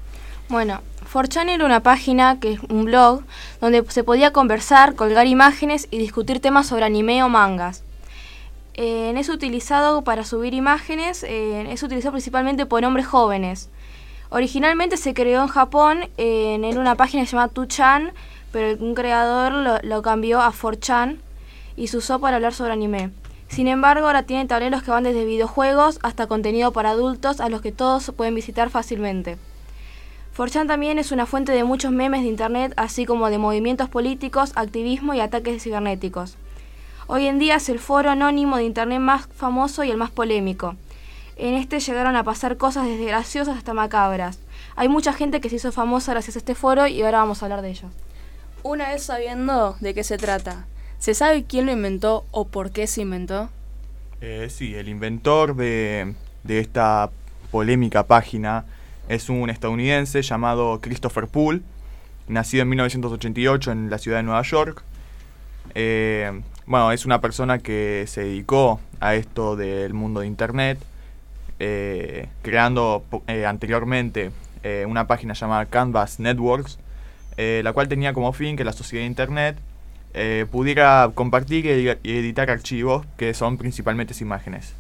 Bueno, 4chan era una página, que es un blog, donde se podía conversar, colgar imágenes y discutir temas sobre anime o mangas. Es utilizado para subir imágenes, es utilizado principalmente por hombres jóvenes. Originalmente se creó en Japón en una página llamada 2chan, pero un creador lo cambió a 4chan y se usó para hablar sobre anime. Sin embargo, ahora tiene tableros que van desde videojuegos hasta contenido para adultos a los que todos pueden visitar fácilmente. 4chan también es una fuente de muchos memes de internet, así como de movimientos políticos, activismo y ataques cibernéticos. Hoy en día es el foro anónimo de internet más famoso y el más polémico. En este llegaron a pasar cosas desde graciosas hasta macabras. Hay mucha gente que se hizo famosa gracias a este foro y ahora vamos a hablar de ello. Una vez sabiendo de qué se trata, ¿se sabe quién lo inventó o por qué se inventó? Sí, el inventor de esta polémica página es un estadounidense llamado Christopher Poole, nacido en 1988 en la ciudad de Nueva York. Bueno, es una persona que se dedicó a esto del mundo de internet, creando anteriormente una página llamada Canvas Networks, la cual tenía como fin que la sociedad de internet pudiera compartir y editar archivos que son principalmente imágenes.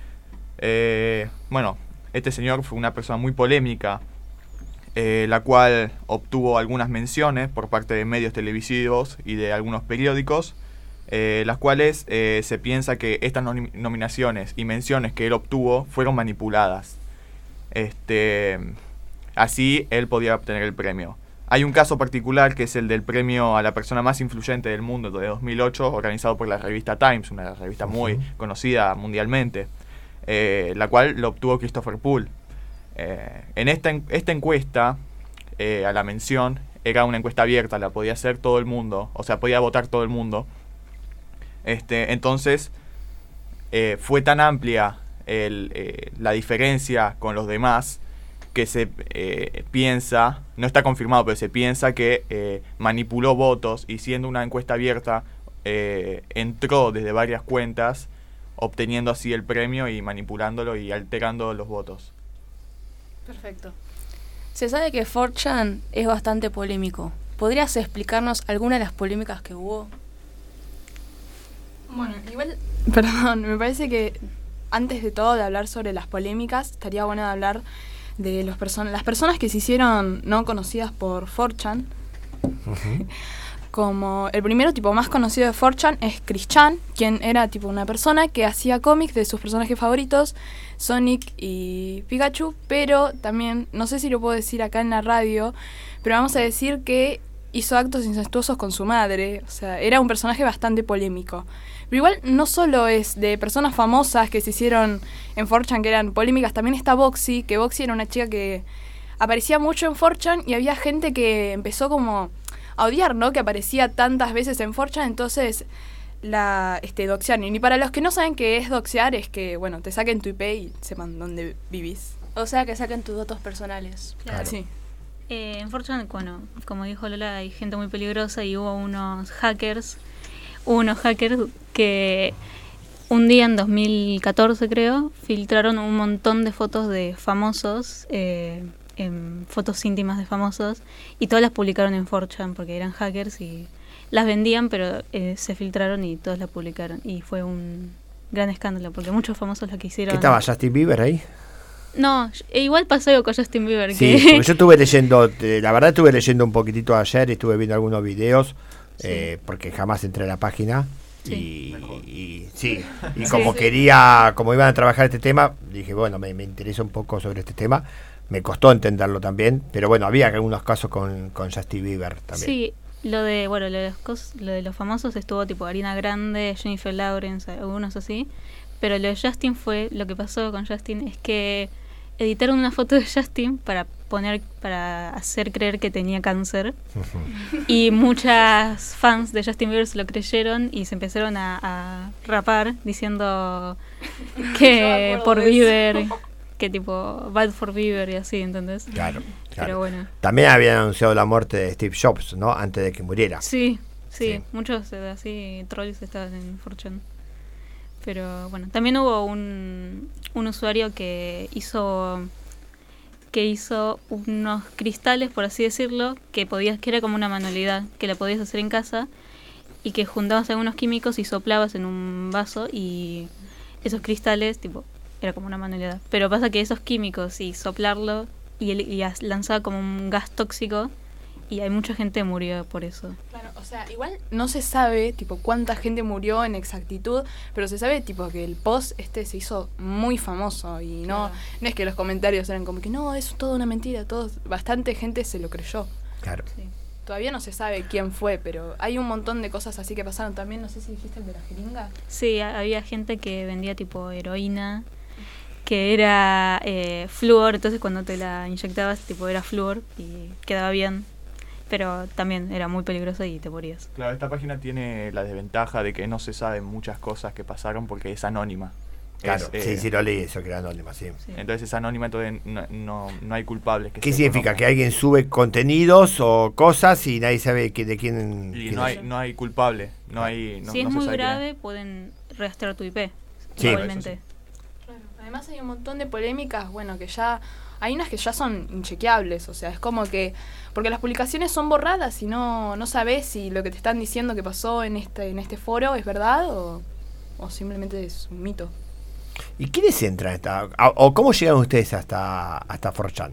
Bueno, este señor fue una persona muy polémica, la cual obtuvo algunas menciones por parte de medios televisivos y de algunos periódicos, las cuales se piensa que estas nominaciones y menciones que él obtuvo fueron manipuladas. Así él podía obtener el premio. Hay un caso particular que es el del premio a la persona más influyente del mundo de 2008, organizado por la revista Times, una revista muy conocida mundialmente, la cual lo obtuvo Christopher Poole. En esta encuesta, a la mención, era una encuesta abierta, la podía hacer todo el mundo, o sea, podía votar todo el mundo. Entonces, fue tan amplia la diferencia con los demás que se piensa, no está confirmado, pero se piensa que manipuló votos y siendo una encuesta abierta, entró desde varias cuentas, obteniendo así el premio y manipulándolo y alterando los votos. Perfecto. Se sabe que 4chan es bastante polémico. ¿Podrías explicarnos alguna de las polémicas que hubo? Bueno, igual, perdón, me parece que antes de todo de hablar sobre las polémicas, estaría bueno de hablar de las personas que se hicieron no conocidas por 4chan. Como el primero tipo más conocido de 4chan es Chris Chan, quien era tipo una persona que hacía cómics de sus personajes favoritos, Sonic y Pikachu, pero también, no sé si lo puedo decir acá en la radio, pero vamos a decir que hizo actos incestuosos con su madre, o sea, era un personaje bastante polémico. Pero igual no solo es de personas famosas que se hicieron en 4chan que eran polémicas, también está Boxy, que Boxy era una chica que aparecía mucho en 4chan y había gente que empezó como a odiar, ¿no? Que aparecía tantas veces en 4chan, entonces la doxearon. Y para los que no saben qué es doxear, es que, bueno, te saquen tu IP y sepan dónde vivís. O sea, que saquen tus datos personales. Claro. Sí. En 4chan, bueno, como dijo Lola, hay gente muy peligrosa y hubo unos hackers que un día en 2014, creo, filtraron un montón de fotos de famosos, fotos íntimas de famosos, y todas las publicaron en 4chan porque eran hackers y las vendían, pero se filtraron y todas las publicaron. Y fue un gran escándalo porque muchos famosos lo quisieron. ¿Qué estaba Justin Bieber ahí? No, igual pasó algo con Justin Bieber. Sí, porque yo estuve leyendo, la verdad estuve leyendo un poquitito ayer, estuve viendo algunos videos, porque jamás entré a la página. Y como quería, como iban a trabajar este tema, dije, bueno, me interesa un poco sobre este tema. Me costó entenderlo también, pero bueno, había algunos casos con Justin Bieber también. Sí, lo de los famosos estuvo tipo Ariana Grande, Jennifer Lawrence, algunos así. Pero lo de Justin lo que pasó con Justin es que editaron una foto de Justin para hacer creer que tenía cáncer. Y muchas fans de Justin Bieber se lo creyeron y se empezaron a rapar diciendo que por Bieber, que tipo bad for Bieber y así, ¿entendés? Claro. Pero bueno. También habían anunciado la muerte de Steve Jobs, ¿no? Antes de que muriera. Sí. Muchos así trolls estaban en 4chan. Pero bueno, también hubo un usuario que hizo que hizo unos cristales, por así decirlo, que era como una manualidad, que la podías hacer en casa, y que juntabas algunos químicos y soplabas en un vaso, y esos cristales, tipo, era como una manualidad. Pero pasa que esos químicos y soplarlo, y lanzaba como un gas tóxico, y hay mucha gente que murió por eso. Claro, o sea, igual no se sabe, tipo, cuánta gente murió en exactitud, pero se sabe, tipo, que el post se hizo muy famoso y no es que los comentarios eran como que no, es toda una mentira, bastante gente se lo creyó. Claro. Sí. Todavía no se sabe quién fue, pero hay un montón de cosas así que pasaron también. No sé si dijiste el de la jeringa. Sí, había gente que vendía tipo heroína, que era flúor, entonces cuando te la inyectabas, tipo, era flúor y quedaba bien. Pero también era muy peligroso y te morías. Claro, esta página tiene la desventaja de que no se saben muchas cosas que pasaron porque es anónima. Claro, sí, lo leí eso, que era anónima, sí. Entonces es anónima, entonces no hay culpables. ¿Qué significa? ¿Que alguien sube contenidos o cosas y nadie sabe de quién? Y no hay culpable. Si es muy grave, pueden rastrear tu IP. Sí. Igualmente. Claro. Además hay un montón de polémicas, bueno, que ya... Hay unas que ya son inchequeables, o sea, es como que... Porque las publicaciones son borradas y no sabes si lo que te están diciendo que pasó en este foro es verdad o simplemente es un mito. ¿Y quiénes entran o cómo llegaron ustedes hasta 4chan?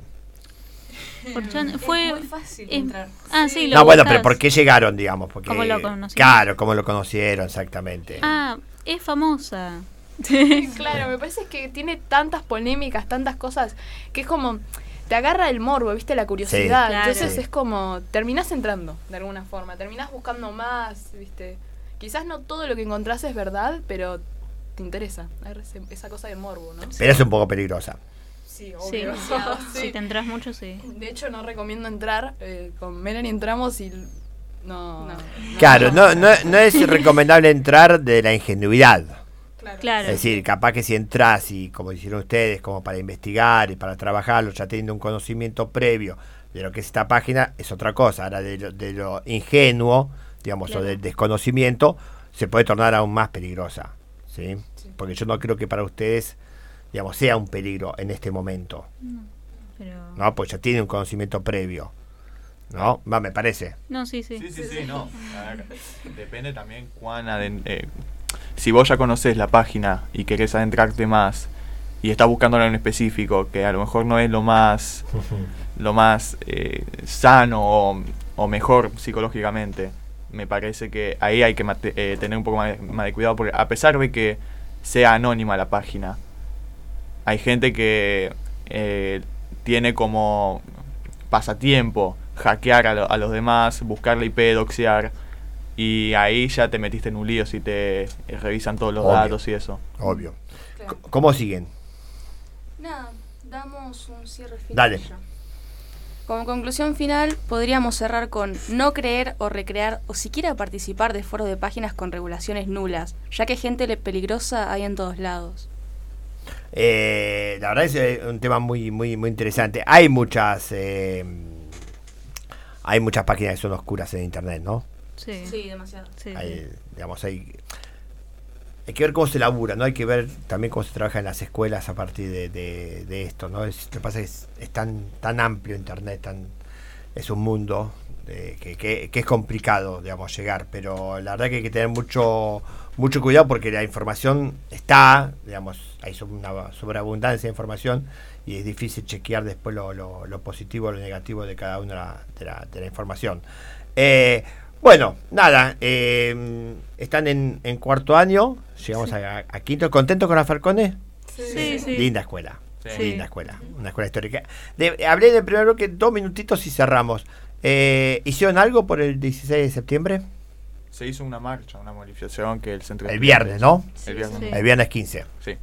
4chan fue muy fácil entrar. Sí, no, bueno, pero ¿por qué llegaron, digamos? Porque, ¿cómo lo conocieron? Claro, ¿cómo lo conocieron exactamente? Es famosa. Claro, me parece que tiene tantas polémicas, tantas cosas, que es como, te agarra el morbo, ¿viste? La curiosidad. Sí, claro. Entonces es como, terminás entrando, de alguna forma, terminás buscando más, ¿viste? Quizás no todo lo que encontrás es verdad, pero te interesa, esa cosa de morbo, ¿no? Pero es un poco peligrosa. Sí, obvio. Sí. Si te entras mucho, sí. De hecho, no recomiendo entrar, con Melanie entramos y... No. Claro, no es recomendable entrar de la ingenuidad. Claro. Es decir, capaz que si entras y como hicieron ustedes, como para investigar y para trabajarlo, ya teniendo un conocimiento previo de lo que es esta página, es otra cosa. Ahora de lo ingenuo, digamos, claro, o del desconocimiento, se puede tornar aún más peligrosa, ¿sí? Porque yo no creo que para ustedes, digamos, sea un peligro en este momento. No, pues ya tiene un conocimiento previo. ¿No? Me parece. No, sí, no. A ver, depende también si vos ya conocés la página y querés adentrarte más y estás buscando algo en específico que a lo mejor no es lo más sano o mejor psicológicamente, me parece que ahí hay que tener un poco más de cuidado, porque a pesar de que sea anónima la página, hay gente que tiene como pasatiempo hackear a los demás, buscar la IP, doxear, y ahí ya te metiste en un lío si te revisan todos los datos y eso. Obvio. Claro. ¿Cómo siguen? Nada, damos un cierre final. Dale. Ya. Como conclusión final, podríamos cerrar con no creer o recrear o siquiera participar de foros de páginas con regulaciones nulas, ya que gente peligrosa hay en todos lados. La verdad es un tema muy interesante. Hay muchas páginas que son oscuras en internet, ¿no? Sí, demasiado. Sí. Hay que ver cómo se labura, ¿no? Hay que ver también cómo se trabaja en las escuelas a partir de esto, ¿no? Lo que pasa es que es tan amplio internet, es un mundo que es complicado, digamos, llegar, pero la verdad que hay que tener mucho cuidado porque la información está, digamos, hay una sobreabundancia de información y es difícil chequear después lo positivo o lo negativo de cada una de la información. Bueno, nada, están en cuarto año, llegamos a quinto. ¿Contentos con la Falcone? Sí. Linda escuela, sí. Linda escuela, una escuela histórica. Hablé en el primer bloque 2 minutitos y cerramos. ¿Hicieron algo por el 16 de septiembre? Se hizo una marcha, una movilización que el centro... El viernes, ¿no? El viernes. Sí. El viernes 15. Sí.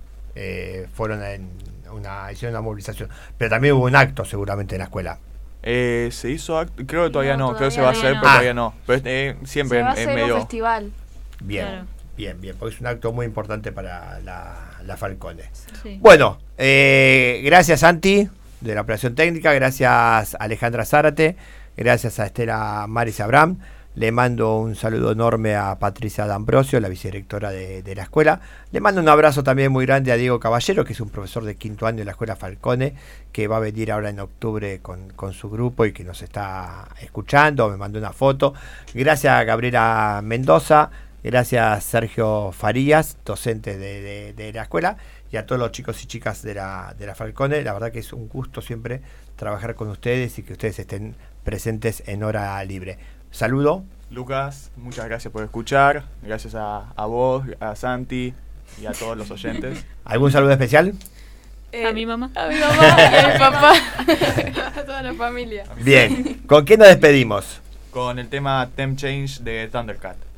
Hicieron una movilización. Pero también hubo un acto seguramente en la escuela. Se hizo acto, creo que todavía no, creo que se va a hacer, pero todavía no. Pero siempre se va a hacer medio... un festival. Bien, claro. bien, porque es un acto muy importante para la Falcone. Sí. Bueno, gracias Santi de la operación técnica, gracias Alejandra Zárate, gracias a Estela Maris Abraham. Le mando un saludo enorme a Patricia D'Ambrosio, la vicedirectora de la escuela. Le mando un abrazo también muy grande a Diego Caballero, que es un profesor de 5º año de la escuela Falcone, que va a venir ahora en octubre con su grupo y que nos está escuchando. Me mandó una foto. Gracias a Gabriela Mendoza, gracias Sergio Farías, docente de la escuela, y a todos los chicos y chicas de la Falcone. La verdad que es un gusto siempre trabajar con ustedes y que ustedes estén presentes en Hora Libre. Saludo. Lucas, muchas gracias por escuchar. Gracias a vos, a Santi y a todos los oyentes. ¿Algún saludo especial? A mi mamá. A mi mamá y a mi papá. A toda la familia. Bien, ¿con quién nos despedimos? Con el tema Temp Change de Thundercat.